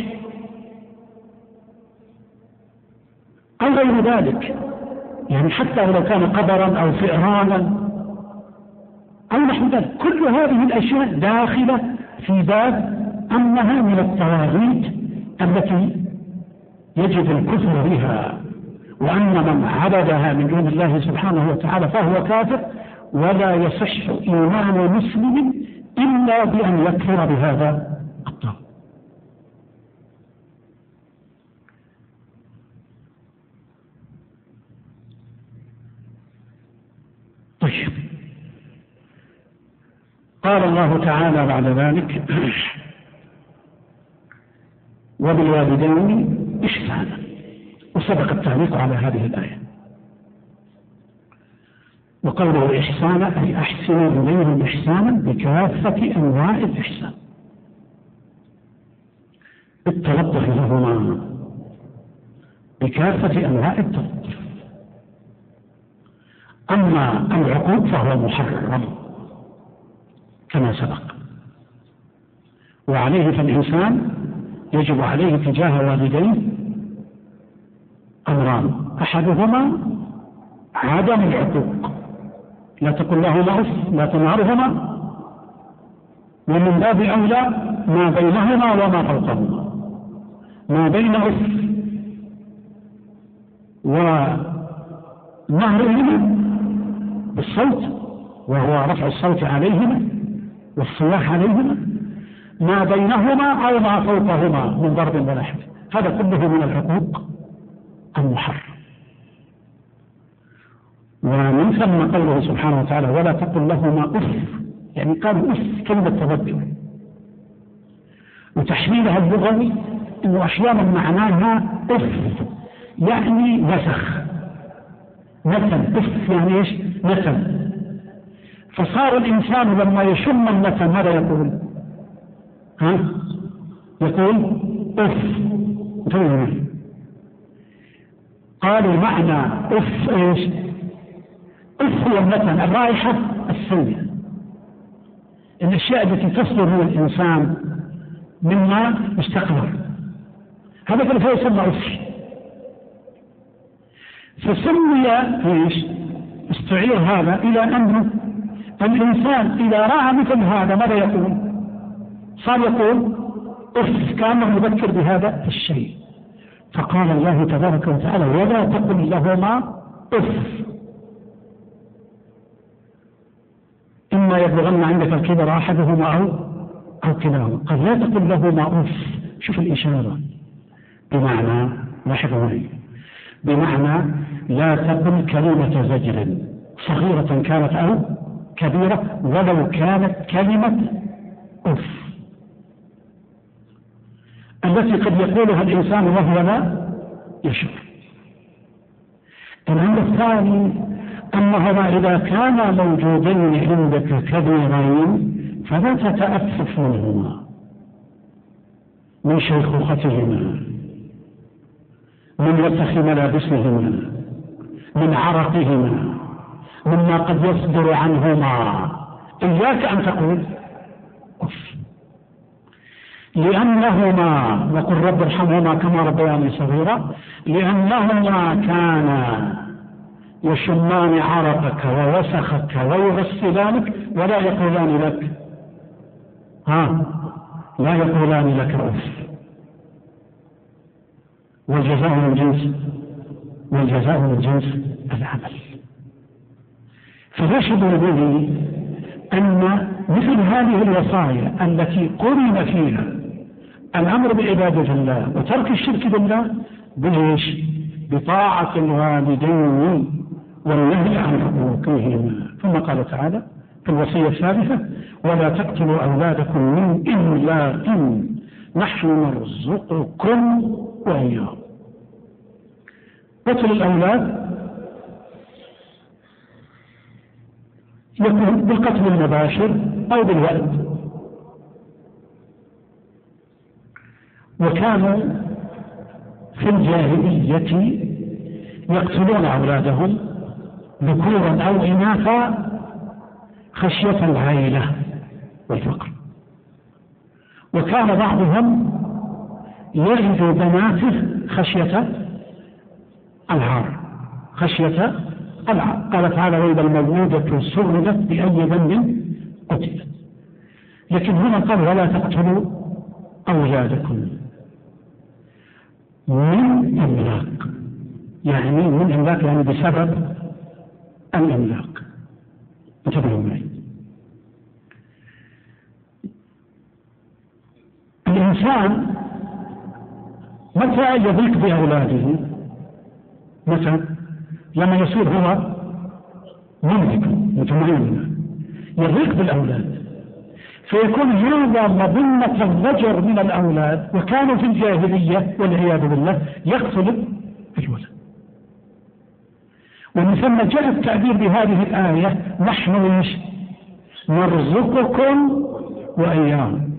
أو غير ذلك، يعني حتى لو كان قبرا أو فئرانا أو نحو ذلك، كل هذه الأشياء داخلة في باب أنها من الطواغيت التي يجب الكفر بها، وأن من عبدها من دون الله سبحانه وتعالى فهو كافر، ولا يصح إيمان مسلم إلا بأن يكفر بهذا الطاغوت. طيب، قال الله تعالى بعد ذلك: وبالوالدين إحسانا، وسبق التعليق على هذه الآية. وقوله إحسانا أي أحسن إليهم إحسانا بكافة أنواع الإحسان، بالتلطف لهما بكافة أنواع التلطف. أما العقوق فهو محرم كما سبق، وعليه فالإنسان يجب عليه تجاه والديه أمران: أحدهما عدم العقوق، لا تقل لهما أف، لا تنهرهما، ومن باب أولى ما بينهما وما فوقهما. ما بين أف ونهرهما بالصوت وهو رفع الصوت عليهما والصياح عليهما، ما بينهما أو ما فوقهما من ضرب ولحم، هذا كله من الحقوق المحرم. ومن ثم قوله سبحانه وتعالى: ولا تقل لهما أف، يعني قال أف كلمة تذكر، وتحليلها اللغوي إنه أحيانا معناها أف يعني نسخ، نتن، أف يعني إيش؟ نتن. فصار الإنسان لما يشم النتن ماذا يقول؟ يقول أف. قالوا معنى أف إيش؟ أف هو النتن، الرائحة السيئة، الأشياء التي تصدر من الإنسان مما يستقبل، هذا كله فيسمى أف. فسمي ايش؟ استعير هذا الى انه الانسان اذا راى مثل هذا ماذا يقول؟ صار يقول اف، كانه مذكر بهذا الشيء. فقال الله تبارك وتعالى: ولا تقل لهما اف، اما يبلغن عندك الكبر احدهما او كلاهما. قال لا تقل لهما اف. شوف الاشاره، بمعنى لاحظوا معي، بمعنى لا تقل كلمة زجر صغيرة كانت أو كبيرة، ولو كانت كلمة أف التي قد يقولها الإنسان وهو لا يشعر. الأمر الثاني أنهما إذا كانا موجودين عندك كبيرين فلا تتأسف منهما من شيخوختهما، من وسخ ملابسهما، من عرقهما، مما قد يصدر عنهما. إياك أن تقول أف، لأنهما، وقل رب ارحمهما كما ربياني صغيرا، لأنهما كانا يشمان عرقك ووسخك ويغسلانك ولا يقولان لك لا يقولان لك أف. والجزاء من جنس العمل. فيشهد به أن مثل هذه الوصايا التي قرن فيها الأمر بعبادة الله وترك الشرك بالله بإيش؟ بطاعة الوالدين والنهي عن حقوقهما. ثم قال تعالى في الوصية الثالثة: ولا تقتلوا أولادكم من إملاق نحن نرزقكم وإياهم. قتل الأولاد يكون بالقتل المباشر أو بالولد. وكانوا في الجاهلية يقتلون أولادهم ذكورا أو إناثا خشية العائلة والفقر، وكان بعضهم يجد بناته خشية العار، خشية العار. قال تعالى: وإذا المولودة سئلت بأي ذنب قتلت. لكن هنا قال: ولا تقتلوا أولادكم من إملاق، يعني من إملاق يعني بسبب الإملاق. انتبهوا معي. الإنسان متى يضيق بأولاده؟ متى؟ لما يصير هو مملك متمعين يضيق بالأولاد، فيكون هذا مظنة الضجر من الأولاد، وكانوا في الجاهلية والعياذ بالله يقتل الولد. ومن ثم جاء التعبير بهذه الآية نحن نرزقكم وإياهم.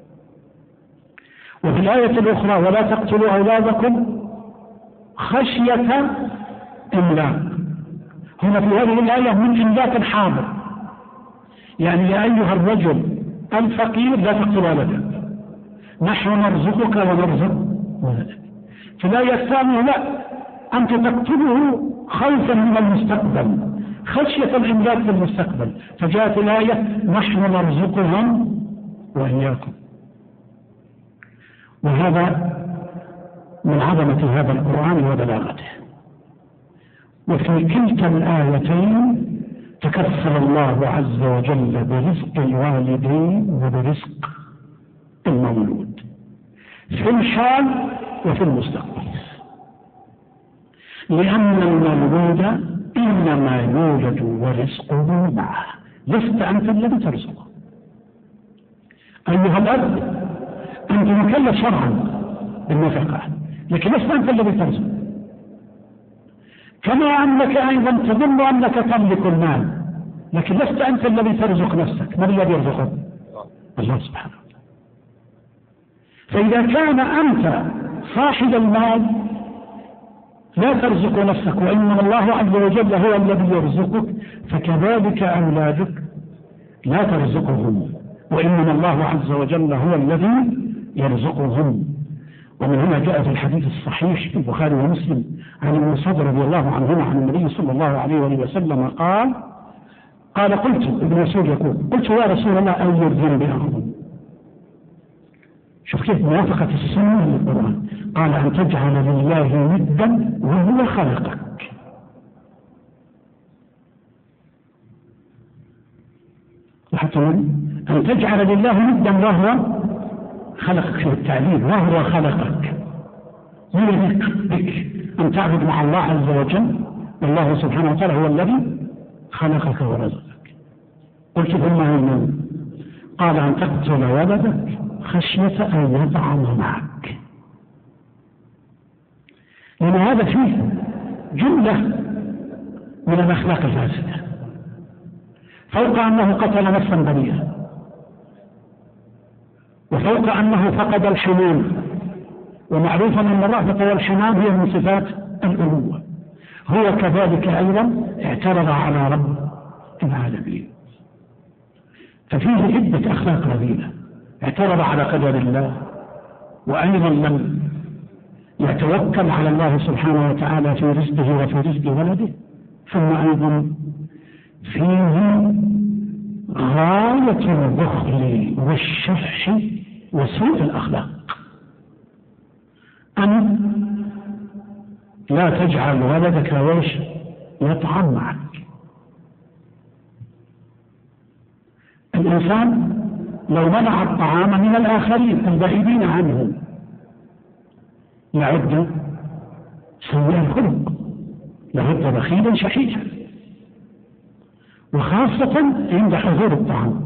وفي الآية الأخرى ولا تقتلوا أولادكم خشية إملاق. هنا في هذه الآية من إملاق الحاضر، يعني يا أيها الرجل الفقير لا تقتل ولدك، نحن نرزقك ونرزق ولدك. في الآية الثانية لا، أنت تقتله خوفا من المستقبل، خشية الإملاق في المستقبل، فجاءت الآية نحن نرزقهم وإياكم. وهذا من عظمة هذا القرآن وبلاغته. وفي كلتا الآيتين تكفل الله عز وجل برزق الوالدين وبرزق المولود في الحال وفي المستقبل، لأن المولود إنما يولد ورزقه معه، لست أنت الذي ترزقه. أيها الأب أنت مكلف شرعا بالنفقة، لكن لست أنت الذي ترزق. كما أنك أيضا تظن أنك تملك المال، لكن لست أنت الذي ترزق نفسك. من الذي يرزقك؟ الله سبحانه وتعالى. فإذا كان أنت صاحب المال لا ترزق نفسك، وإنما الله عز وجل هو الذي يرزقك، فكذلك أولادك لا ترزقهم، وإنما الله عز وجل هو الذي يرزقهم. ومن هنا جاء في الحديث الصحيح في البخاري ومسلم عن ابن مسعود رضي الله عنهما عن النبي صلى الله عليه وسلم قال قلت، ابن مسعود يقول قلت يا رسول الله أي الذنب أعظم؟ شوف كيف موافقة السنة للقرآن. قال أن تجعل لله ندا وهو خلقك. وحتى أن تجعل لله ندا وهو خلقك، في التعليل وهو خلقك، يليق بك أن تعبد مع الله عز وجل، والله سبحانه وتعالى هو الذي خلقك ورزقك. قلت ثم هو؟ قال أن تقتل ولدك خشية أن يطعم معك. لأن هذا فيه جملة من الأخلاق الفاسدة، فوق أنه قتل نفسا بريئة، وفوق أنه فقد الحنان، ومعروف أن الرأفة والحنان هي من صفات الألوة، هو كذلك أيضا اعترض على رب العالمين. ففيه عدة أخلاق رذيلة، اعترض على قدر الله، وأيضا لم يتوكل على الله سبحانه وتعالى في رزقه وفي رزق ولده. ثم أيضا فيه غاية البخل والشح وسوء الأخلاق، أن لا تجعل ولدك يطعم معك. الإنسان لو منع الطعام من الآخرين البعيدين عنه يعد سيء الخلق، يعد بخيلا شحيحا، وخاصة عند حضور الطعام.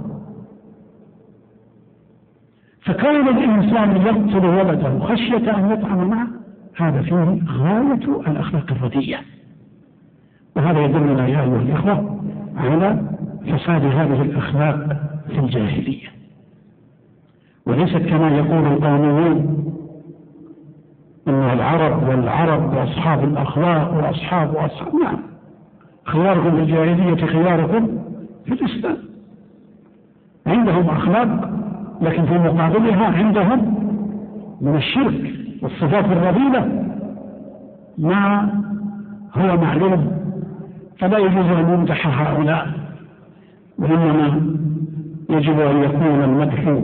فكان الإنسان يقتل ولده خشية أن يطعم معه، هذا فيه غاية الأخلاق الرديئة. وهذا يدلنا يا أيها الإخوة على فساد هذه الأخلاق في الجاهلية، وليست كما يقول القوميون إن العرب وأصحاب الأخلاق وأصحاب نعم، خياركم في الجاهلية خياركم في الإسلام. عندهم أخلاق، لكن في مقابلها عندهم من الشرك والصفات الرذيلة ما هو معلوم، فلا يجوز أن يمدح هؤلاء، وإنما يجب أن يكون المدح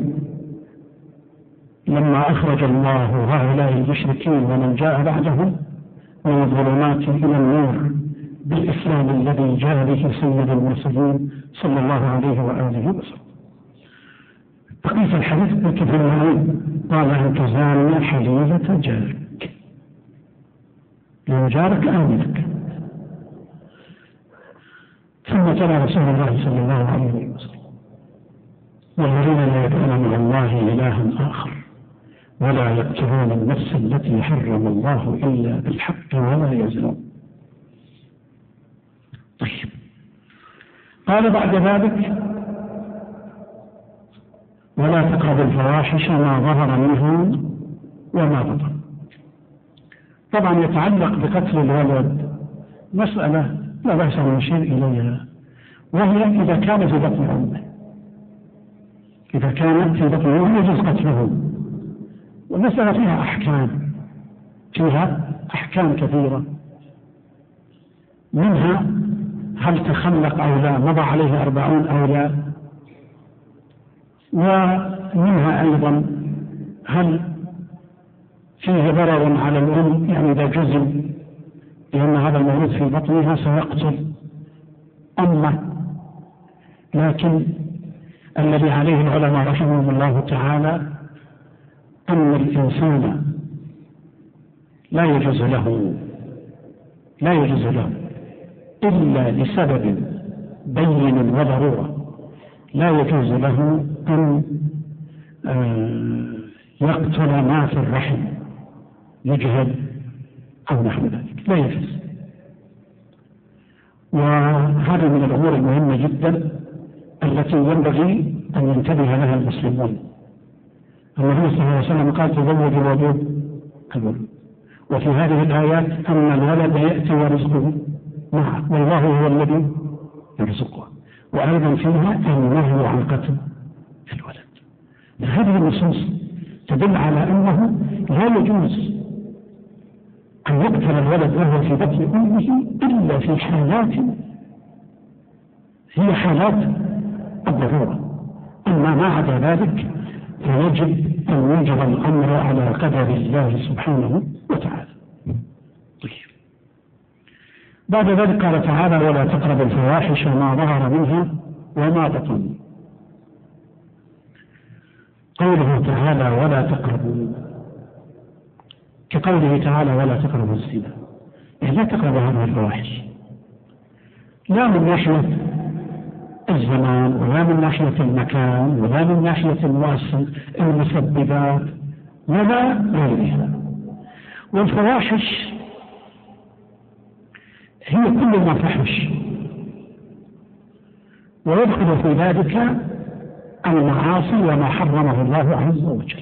لما أخرج الله هؤلاء المشركين ومن جاء بعدهم من الظلمات إلى النور بالإسلام الذي جاء به سيد المرسلين صلى الله عليه وآله وسلم. بقية الحديث قلت في المعين قال أن تزال حليلة جارك، لو جارك آمنك. ثم تلا رسول الله صلى الله عليه وسلم: والذين لا يدعون مع الله إلها آخر ولا يقتلون النفس التي حرم الله إلا بالحق ولا يزنون. طيب، قال بعد ذلك: ولا تقربوا الفواحش ما ظهر منها وما بطن. طبعا يتعلق بقتل الولد مسألة لا بأس أن نشير إليها، وهي إذا كان في بطن أمه. إذا كان في بطن أمه يجوز قتله، والمسألة فيها أحكام كثيرة، منها هل تخلق أو لا، مضى عليه 40 أو لا، ومنها أيضا هل فيه ضرر على الأم، يعني إذا جزم لأن هذا المولود في بطنها سيقتل أمه. لكن الذي عليه العلماء رحمهم الله تعالى أن الإنسان لا يجوز له إلا لسبب بين وضرورة، لا يجوز له أن يقتل ما في الرحم يجهد أو نحو ذلك، لا يجوز. وهذا من الأمور المهمة جدا التي ينبغي أن ينتبه لها المسلمون. النبي صلى الله عليه وسلم قال: تزوج الولد. وفي هذه الآيات أن الولد يأتي ورزقه معه، والله هو الذي يرزقه. وأيضا فيها النهي عن قتل الولد. هذه النصوص تدل على أنه لا يجوز أن يقتل الولد وهو في بطن أمه إلا في حالات هي حالات الضرورة، أما ما عدا ذلك فيجب أن يجرى الأمر على قدر الله سبحانه وتعالى. طيب، بعد ذلك قال تعالى: ولا تقربوا الفواحش ما ظهر منها وما بطن. قوله تعالى: ولا تقربوا، كقوله تعالى: ولا تقربوا الزنا، يعني لا تقربوا هذه الفواحش، لا من ناحية الزمان ولا من ناحية المكان ولا من ناحية المسببات ولا غيرها. والفواحش هي كل ما فحش، ويدخل في ذلك المعاصي وما حرمه الله عز وجل.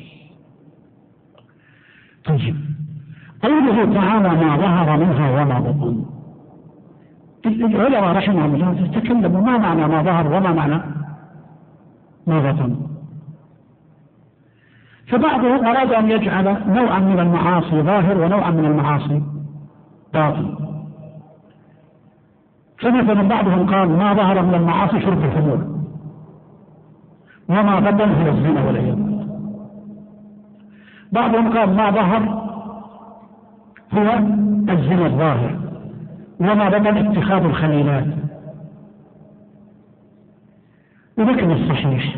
طيب، قوله تعالى: ما ظهر منها وما بطن، العلماء رحمهم الله تكلموا ما معنى ما ظهر وما معنى ما بطن. فبعضهم أراد أن يجعل نوعا من المعاصي ظاهر ونوعا من المعاصي باطن. فمثلا بعضهم قال: ما ظهر من المعاصي شرب الخمور، وما بطن هو الزنا والعياذ بالله. بعضهم قال: ما ظهر هو الزنا الظاهر، وما بطن اتخاذ الخليلات. ولكن الصحيح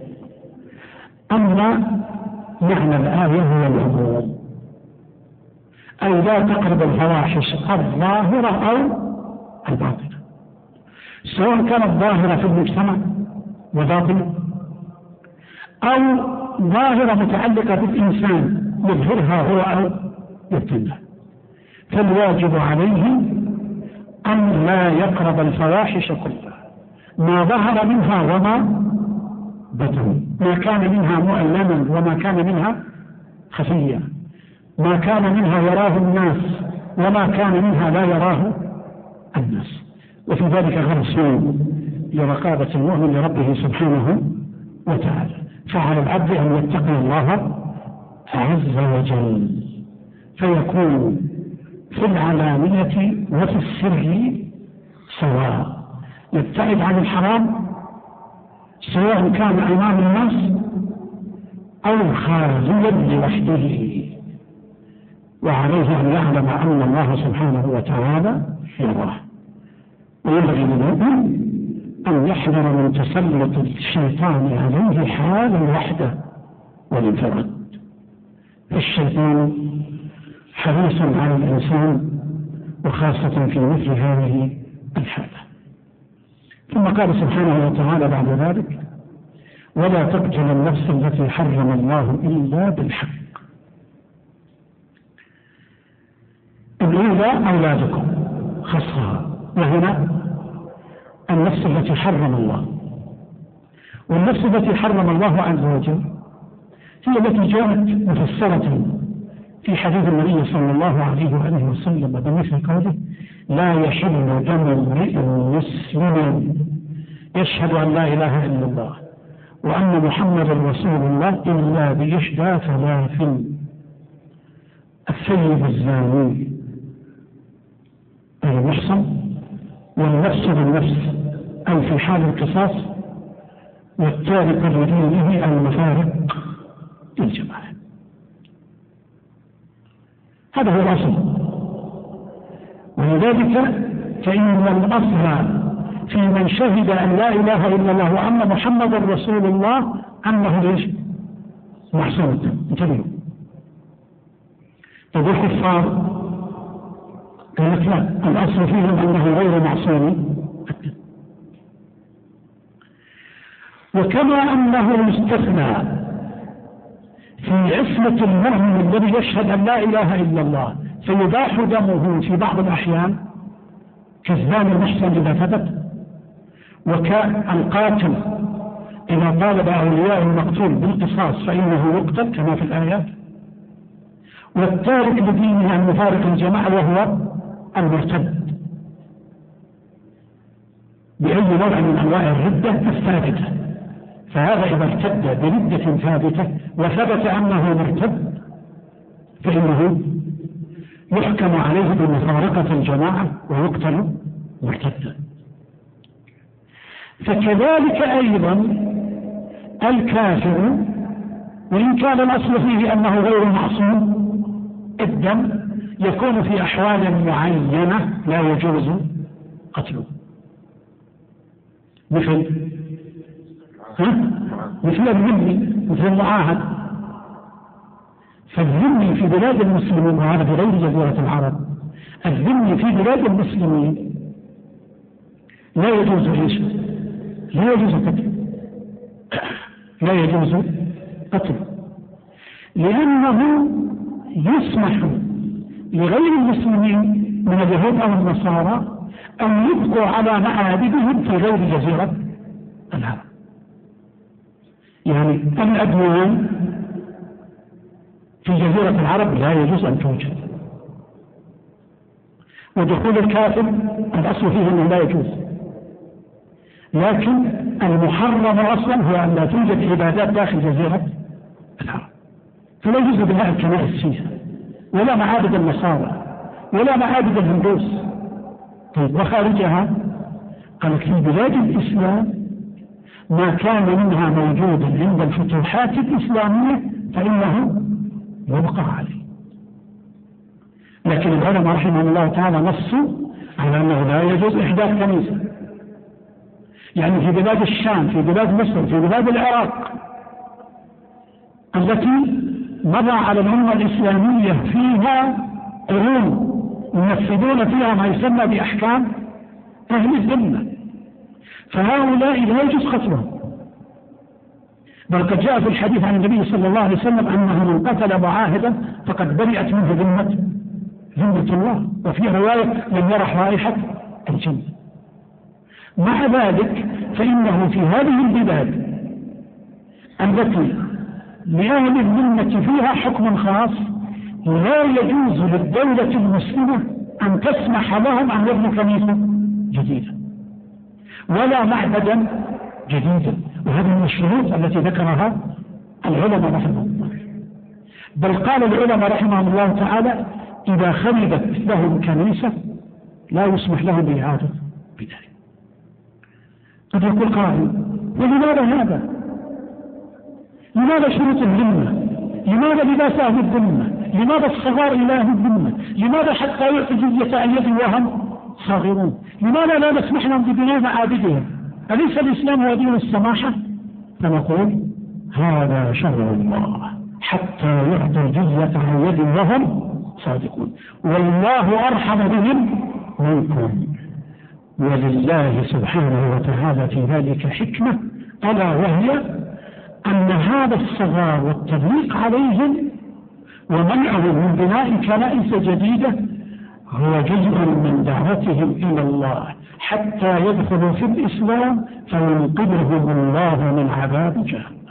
أن معنى الآية هو العموم، أي لا تقرب الفواحش الظاهرة أو الباطنة، سواء كانت ظاهرة في المجتمع وباطنة، أو ظاهرة متعلقة بالإنسان يظهرها هو أو يبطنها. فالواجب عليه أن لا يقرب الفواحش كلها، ما ظهر منها وما بطن، ما كان منها مؤلما وما كان منها خفيا، ما كان منها يراه الناس وما كان منها لا يراه الناس. وفي ذلك غرس لرقابة المؤمن لربه سبحانه وتعالى. فعلى العبد أن يتقي الله عز وجل، فيكون في العلانية وفي السر سواء، يبتعد عن الحرام سواء كان أمام الناس أو خاليا لوحده، وعليه أن يعلم أن الله سبحانه وتعالى يراه. وينبغي للمؤمن أن يحذر من تسلط الشيطان عليه حال الوحدة والانفراد. فالشيطان حريص على الإنسان وخاصة في مثل هذه الحالة. ثم قال سبحانه وتعالى بعد ذلك: ولا تقتل النفس التي حرم الله إلا بالحق. الأولى أولادكم خصها، وهنا النفس التي حرم الله. والنفس التي حرم الله عز وجل هي التي جاءت مفسرة في حديث النبي صلى الله عليه وآله وسلم بمثل قوله: لا يحل دم امرئ مسلم يشهد أن لا إله إلا الله وأن محمدا رسول الله إلا بإحدى ثلاث: الثيب الزاني أي المحصن، والنفس بالنفس أي في حال القصاص، والتارك لدينه المفارق للجماعة. هذا هو الأصل. ولذلك فإن الأصل في من شهد أن لا إله إلا الله وأن محمد رسول الله أنه ليش؟ محصنة. انتبهوا. طيب الكفار قالت لا، الأصل فيهم أنه غير معصوم. وكما أنه يستثنى في عصمة المؤمن الذي يشهد أن لا إله إلا الله فيباح دمه في بعض الأحيان كالزاني المحصن إذا ثبت، وكالقاتل إذا طالب أولياء المقتول بالقصاص فإنه يقتل كما في الآيات، والتارك لدينه المفارق الجماعة وهو المرتد بأي نوع من أنواع الردة الثابتة. فهذا إذا ارتد بردة ثابتة وثبت أنه مرتد فإنه يحكم عليه بمفارقة الجماعة ويقتل مرتدا. فكذلك أيضا الكافر وإن كان الأصل فيه أنه غير معصوم الدم يكون في أحوال معينة لا يجوز قتله، مثل الذمي، مثل المعاهد. فالذمي في بلاد المسلمين، وهذا في غير جزيرة العرب، الذمي في بلاد المسلمين لا يجوز ايش؟ لا يجوز قتله، لا يجوز قتله، لأنه يسمح لغير المسلمين من اليهود أو النصارى أن يبقوا على معابدهم في غير جزيرة العرب. يعني الأديان في جزيرة العرب لا يجوز أن توجد، ودخول الكافر الأصل فيه أنه لا يجوز، لكن المحرم أصلا هو أن لا توجد عبادات داخل جزيرة العرب، فلا يجوز بناء الكنائس فيها ولا معابد النصارى ولا معابد الهندوس. طيب وخارجها؟ قالت في بلاد الإسلام ما كان منها موجودا عند الفتوحات الإسلامية فإنه يبقى عليه. لكن العلماء رحمهم الله تعالى نصوا على أنه لا يجوز إحداث كنيسة. يعني في بلاد الشام، في بلاد مصر، في بلاد العراق التي مضى على الأمة الإسلامية فيها قرون ينفذون فيها ما يسمى بأحكام أهل الذمة، فهؤلاء لا يجوز قتلهم. بل قد جاء في الحديث عن النبي صلى الله عليه وسلم أنه من قتل معاهدا فقد برئت منه ذمة الله، وفي رواية لم يرح رائحة الجنة. مع ذلك فإنه في هذه البلاد التي لأهل الذمة فيها حكم خاص لا يجوز للدولة المسلمة أن تسمح لهم أن يبنوا كنيسة جديدة ولا معبدا جديدا، وهذه من الشروط التي ذكرها العلماء رحمهم الله. بل قال العلماء رحمهم الله تعالى إذا خربت لهم كنيسة لا يسمح لهم بإعادة بذلك. قد يقول قائل: ولماذا هذا؟ لماذا شروط الذمة؟ لماذا لباس أهل الذمة؟ لماذا الصغار إلى أهل الذمة؟ لماذا حتى يعطي جزية عن يد وهم صاغرون؟ لماذا لا نسمح لهم ببناء معابدهم؟ أليس الإسلام هو دين السماحة؟ فنقول هذا شرع الله حتى يعطوا الجزية عن يد وهم صادقون، والله أرحم بهم منكم. ولله سبحانه وتعالى في ذلك حكمة، ألا وهي أن هذا الصغار والتضييق عليهم ومنعهم من بناء كنائس جديدة هو جزء من دعوتهم إلى الله حتى يدخلوا في الإسلام فينقذهم الله من عذاب جهنم.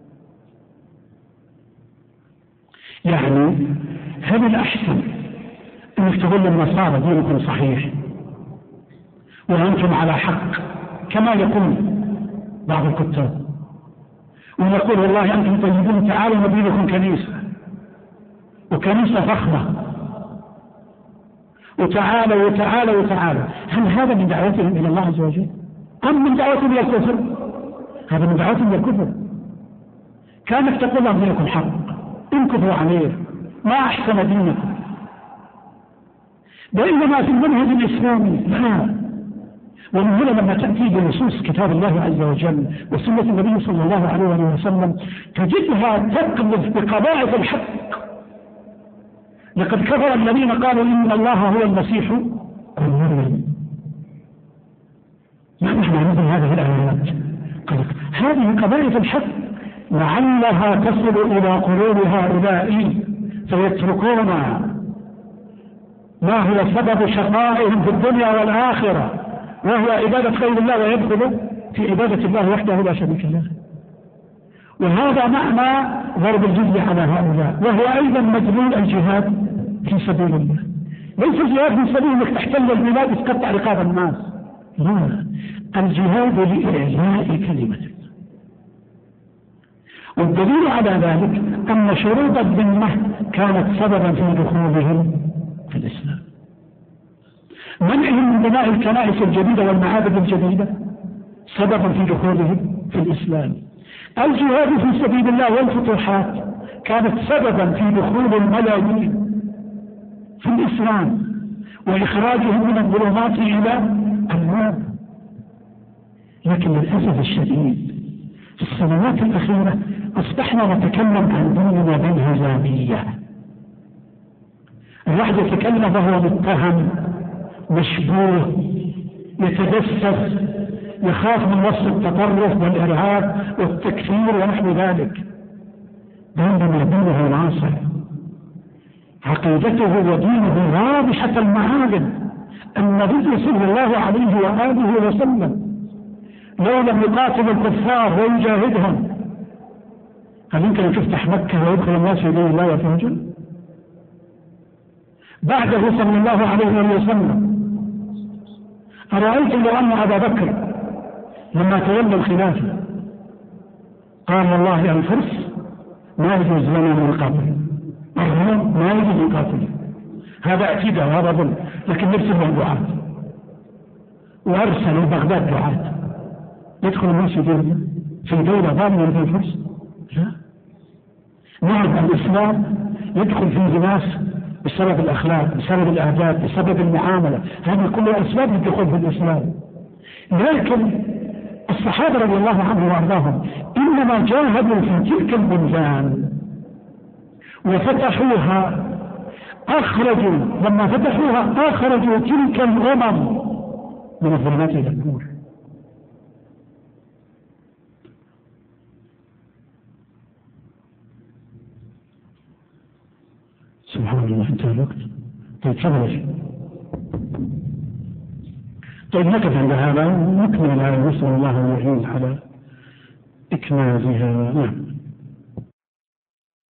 يعني هل الأحسن أنك تقول للنصارى دينكم صحيح وأنتم على حق كما يقول بعض الكتاب، ويقول والله أنتم طيبين تعالوا نبني لكم كنيسة وكنيسة فخمة وتعالوا وتعالوا وتعالوا، هل هذا من دعوتهم إلى الله عز وجل أم من دعوتهم إلى الكفر؟ هذا من دعوتهم إلى الكفر. كانك تقول لهم دينكم حق، انكفوا عليه، ما أحسن دينكم. بينما في المنهج الإسلامي لا. ومن هنا لما تأتي بنصوص كتاب الله عز وجل وسنة النبي صلى الله عليه وسلم تجدها تقذف بقبائح الحق. لقد كفر الذين قالوا إن الله هو المسيح ابن مريم. ما معنى مثل هذه الآيات؟ هذه قبائح الحق لعلها تصل إلى قلوب هؤلاء فيتركون ما هو سبب شقائهم في الدنيا والآخرة وهو عبادة غير الله ويدخل في عبادة الله وحده لا شريك له. وهذا معنى ضرب الجزية على هؤلاء، وهو أيضا مدلول الجهاد في سبيل الله. ليس الجهاد في سبيل انك تحتل البلاد وتقطع رقاب الناس، لا، الجهاد لإعلاء كلمة الله. والدليل على ذلك أن شروط الذمة كانت سببا في دخولهم في الإسلام. منعهم من بناء الكنائس الجديدة والمعابد الجديدة سببا في دخولهم في الإسلام. الجهاد في سبيل الله والفتوحات كانت سببا في دخول الملايين في الإسلام وإخراجهم من الظلمات إلى النور. لكن للأسف الشديد في السنوات الأخيرة أصبحنا نتكلم عن ديننا بالهزامية. الواحد يتكلم وهو متهم مشبوه يتجسس يخاف من وصف التطرف والإرهاب والتكفير ونحو ذلك، بينما دينه ناصع، عقيدته ودينه واضحة المعالم. النبي صلى الله عليه وآله وسلم لو لم يقاتل الكفار ويجاهدهم هل يمكن أن تفتح مكة ويدخل الناس إليه الله يفوجا؟ بعده صلى الله عليه وسلم أرأيتم لو أن أبا بكر لما تولى الخلافة قال والله الفرس ما يجوز لنا من القاتل، الروم ما يجوز القاتل، هذا اعتداء وهذا ظلم، لكن نرسل لهم دعاة وأرسلوا بغداد دعاة يدخل الناس في دولة ظالمة مثل الفرس؟ لا. نعم الإسلام يدخل في ناس بسبب الأخلاق، بسبب الآداب، بسبب المعاملة، هذه كلها أسباب الدخول في الإسلام. لكن الصحابة رضي الله عنهم وأرضاهم إنما جاهدوا في تلك البلدان وفتحوها، لما فتحوها أخرجوا تلك الأمم من الظلمات إلى النور. سبحان الله. انتهى الوقت. طيب تفضل. طيب نقف عند هذا ونكمل على نسأل الله العظيم على إكمالها. نعم.